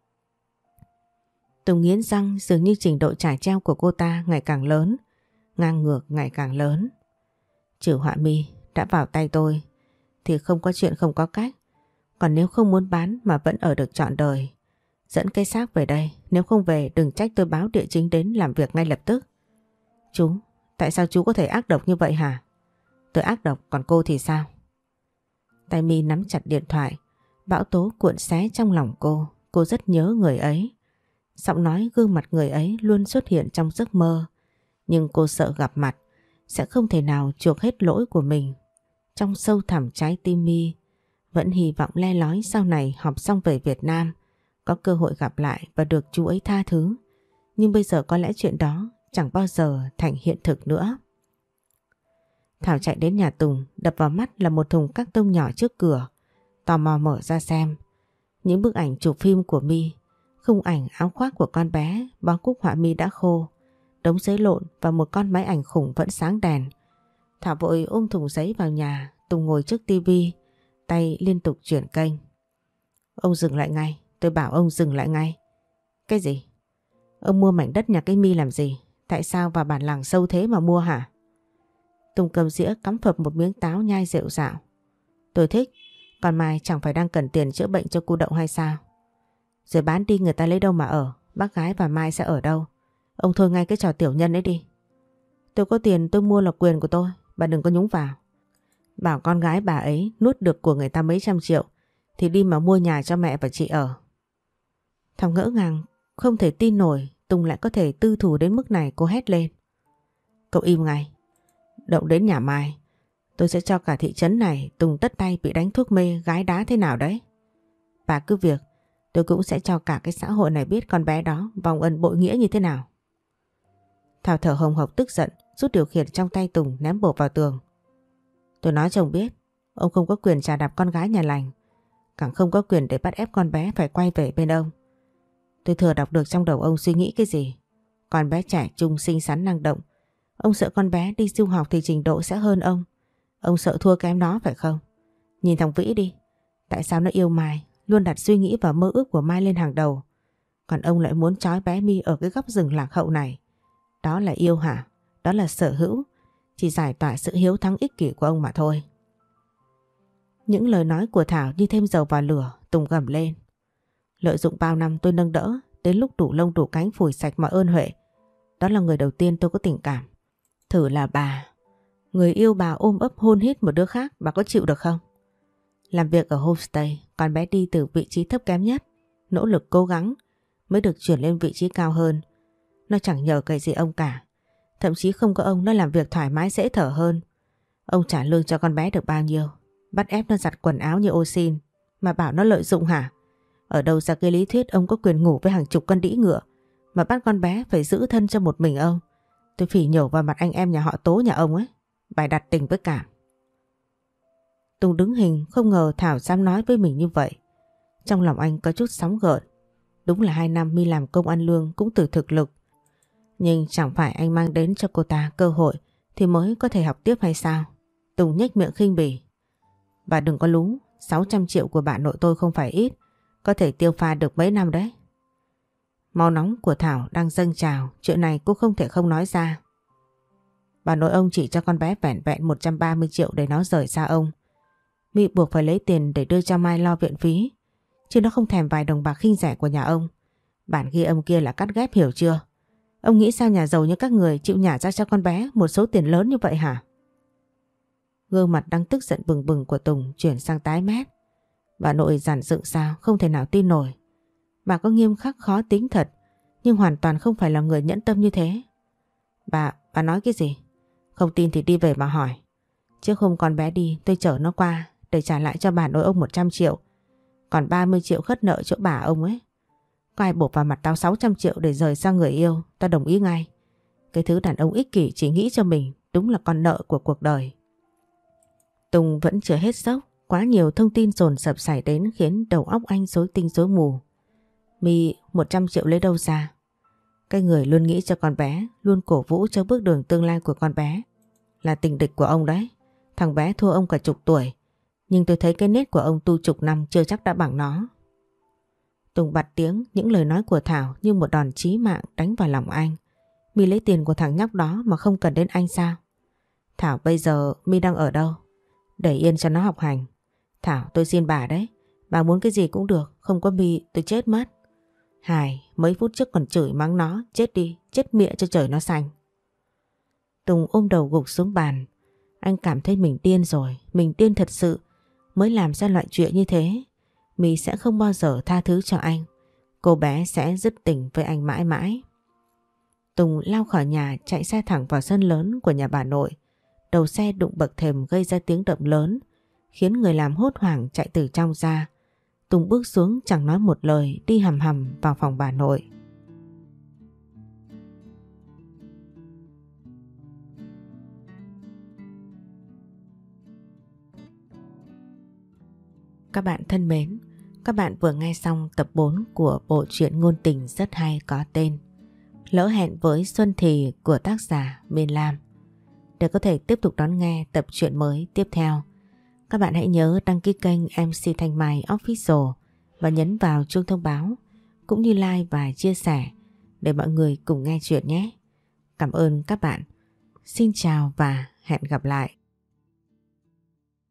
Tùng nghiến răng, dường như trình độ trải treo của cô ta ngày càng lớn. Ngang ngược ngày càng lớn. Trừ họa My đã vào tay tôi thì không có chuyện không có cách. Còn nếu không muốn bán mà vẫn ở được trọn đời, dẫn cái xác về đây. Nếu không về đừng trách tôi báo địa chính đến làm việc ngay lập tức. Chú, tại sao chú có thể ác độc như vậy hả? Tôi ác độc, còn cô thì sao? Tay My nắm chặt điện thoại. Bão tố cuộn xé trong lòng cô. Cô rất nhớ người ấy. Giọng nói gương mặt người ấy luôn xuất hiện trong giấc mơ. Nhưng cô sợ gặp mặt sẽ không thể nào chuộc hết lỗi của mình. Trong sâu thẳm trái tim My vẫn hy vọng le lói sau này học xong về Việt Nam có cơ hội gặp lại và được chú ấy tha thứ. Nhưng bây giờ có lẽ chuyện đó chẳng bao giờ thành hiện thực nữa. Thảo chạy đến nhà Tùng, đập vào mắt là một thùng các tông nhỏ trước cửa. Tò mò mở ra xem. Những bức ảnh chụp phim của My, khung ảnh áo khoác của con bé, bó cúc họa mi đã khô, đống giấy lộn và một con máy ảnh khủng vẫn sáng đèn. Thảo vội ôm thùng giấy vào nhà. Tùng ngồi trước tivi, tay liên tục chuyển kênh. Ông dừng lại ngay, tôi bảo ông dừng lại ngay. Cái gì? Ông mua mảnh đất nhà cái My làm gì? Tại sao vào bản làng sâu thế mà mua hả? Tùng cầm dĩa cắm phập một miếng táo nhai rệu rạo. Tôi thích, còn Mai chẳng phải đang cần tiền chữa bệnh cho cu Động hay sao? Rồi bán đi người ta lấy đâu mà ở, bác gái và Mai sẽ ở đâu? Ông thôi ngay cái trò tiểu nhân ấy đi. Tôi có tiền tôi mua là quyền của tôi, bà đừng có nhúng vào. Bảo con gái bà ấy nuốt được của người ta mấy trăm triệu thì đi mà mua nhà cho mẹ và chị ở. Thằng ngỡ ngàng, không thể tin nổi Tùng lại có thể tư thù đến mức này. Cô hét lên. Cậu im ngay. Động đến nhà Mai, tôi sẽ cho cả thị trấn này Tùng tất tay bị đánh thuốc mê gái đá thế nào đấy. Bà cứ việc, tôi cũng sẽ cho cả cái xã hội này biết con bé đó vong ân bội nghĩa như thế nào. Thảo thở hồng hộc tức giận, rút điều khiển trong tay Tùng ném bổ vào tường. Tôi nói chồng biết, ông không có quyền chà đạp con gái nhà lành, càng không có quyền để bắt ép con bé phải quay về bên ông. Tôi thừa đọc được trong đầu ông suy nghĩ cái gì. Con bé trẻ trung xinh xắn năng động. Ông sợ con bé đi du học thì trình độ sẽ hơn ông. Ông sợ thua kém nó phải không? Nhìn thằng Vĩ đi. Tại sao nó yêu Mai, luôn đặt suy nghĩ và mơ ước của Mai lên hàng đầu. Còn ông lại muốn trói bé My ở cái góc rừng lạc hậu này. Đó là yêu hả? Đó là sở hữu. Chỉ giải tỏa sự hiếu thắng ích kỷ của ông mà thôi. Những lời nói của Thảo như thêm dầu vào lửa. Tùng gầm lên. Lợi dụng bao năm tôi nâng đỡ, đến lúc đủ lông đủ cánh phủi sạch mọi ơn huệ. Đó là người đầu tiên tôi có tình cảm. Thử là bà. Người yêu bà ôm ấp hôn hít một đứa khác, bà có chịu được không? Làm việc ở homestay, con bé đi từ vị trí thấp kém nhất, nỗ lực cố gắng mới được chuyển lên vị trí cao hơn. Nó chẳng nhờ cậy gì ông cả. Thậm chí không có ông nó làm việc thoải mái dễ thở hơn. Ông trả lương cho con bé được bao nhiêu? Bắt ép nó giặt quần áo như ô xin mà bảo nó lợi dụng hả? Ở đâu ra cái lý thuyết ông có quyền ngủ với hàng chục con đĩ ngựa mà bắt con bé phải giữ thân cho một mình ông? Tôi phỉ nhổ vào mặt anh em nhà họ Tố nhà ông ấy. Bài đặt tình với cảm. Tùng đứng hình, không ngờ Thảo dám nói với mình như vậy. Trong lòng anh có chút sóng gợn. Đúng là hai năm My làm công ăn lương cũng từ thực lực. Nhưng chẳng phải anh mang đến cho cô ta cơ hội thì mới có thể học tiếp hay sao? Tùng nhếch miệng khinh bỉ. Bà đừng có lú, sáu trăm triệu của bà nội tôi không phải ít, có thể tiêu pha được mấy năm đấy. Máu nóng của Thảo đang dâng trào, chuyện này cô không thể không nói ra. Bà nội ông chỉ cho con bé vẻn vẹn một trăm ba mươi triệu để nó rời xa ông. My buộc phải lấy tiền để đưa cho Mai lo viện phí, chứ nó không thèm vài đồng bạc khinh rẻ của nhà ông. Bản ghi âm kia là cắt ghép, hiểu chưa? Ông nghĩ sao nhà giàu như các người chịu nhả ra cho con bé một số tiền lớn như vậy hả? Gương mặt đang tức giận bừng bừng của Tùng chuyển sang tái mét. Bà nội giản dựng sao, không thể nào tin nổi. Bà có nghiêm khắc khó tính thật, nhưng hoàn toàn không phải là người nhẫn tâm như thế. Bà, bà nói cái gì? Không tin thì đi về mà hỏi. Trước hôm con bé đi tôi chở nó qua để trả lại cho bà nội ông một trăm triệu. Còn ba mươi triệu khất nợ chỗ bà ông ấy. Có ai bổ vào mặt tao sáu trăm triệu để rời sang người yêu, tao đồng ý ngay. Cái thứ đàn ông ích kỷ chỉ nghĩ cho mình đúng là con nợ của cuộc đời. Tùng vẫn chưa hết sốc. Quá nhiều thông tin dồn dập xảy đến khiến đầu óc anh rối tinh rối mù. My một trăm triệu lấy đâu ra? Cái người luôn nghĩ cho con bé, luôn cổ vũ cho bước đường tương lai của con bé là tình địch của ông đấy. Thằng bé thua ông cả chục tuổi, nhưng tôi thấy cái nết của ông tu chục năm chưa chắc đã bằng nó. Tùng bật tiếng, những lời nói của Thảo như một đòn chí mạng đánh vào lòng anh. My lấy tiền của thằng nhóc đó mà không cần đến anh sao? Thảo, bây giờ My đang ở đâu? Để yên cho nó học hành. Thảo, tôi xin bà đấy, bà muốn cái gì cũng được, không có My tôi chết mất. Hải, mấy phút trước còn chửi mắng nó, chết đi, chết mẹ cho trời nó xanh. Tùng ôm đầu gục xuống bàn. Anh cảm thấy mình điên rồi, mình điên thật sự mới làm ra loại chuyện như thế. My sẽ không bao giờ tha thứ cho anh. Cô bé sẽ dứt tình với anh mãi mãi. Tùng lao khỏi nhà chạy xe thẳng vào sân lớn của nhà bà nội. Đầu xe đụng bậc thềm gây ra tiếng động lớn, khiến người làm hốt hoảng chạy từ trong ra. Tùng bước xuống chẳng nói một lời, đi hầm hầm vào phòng bà nội. Các bạn thân mến, các bạn vừa nghe xong tập bốn của bộ truyện ngôn tình rất hay có tên Lỡ hẹn với Xuân Thì của tác giả Miên Lam. Để có thể tiếp tục đón nghe tập truyện mới tiếp theo, các bạn hãy nhớ đăng ký kênh em xê Thanh Mai Official và nhấn vào chuông thông báo, cũng như like và chia sẻ để mọi người cùng nghe chuyện nhé. Cảm ơn các bạn. Xin chào và hẹn gặp lại.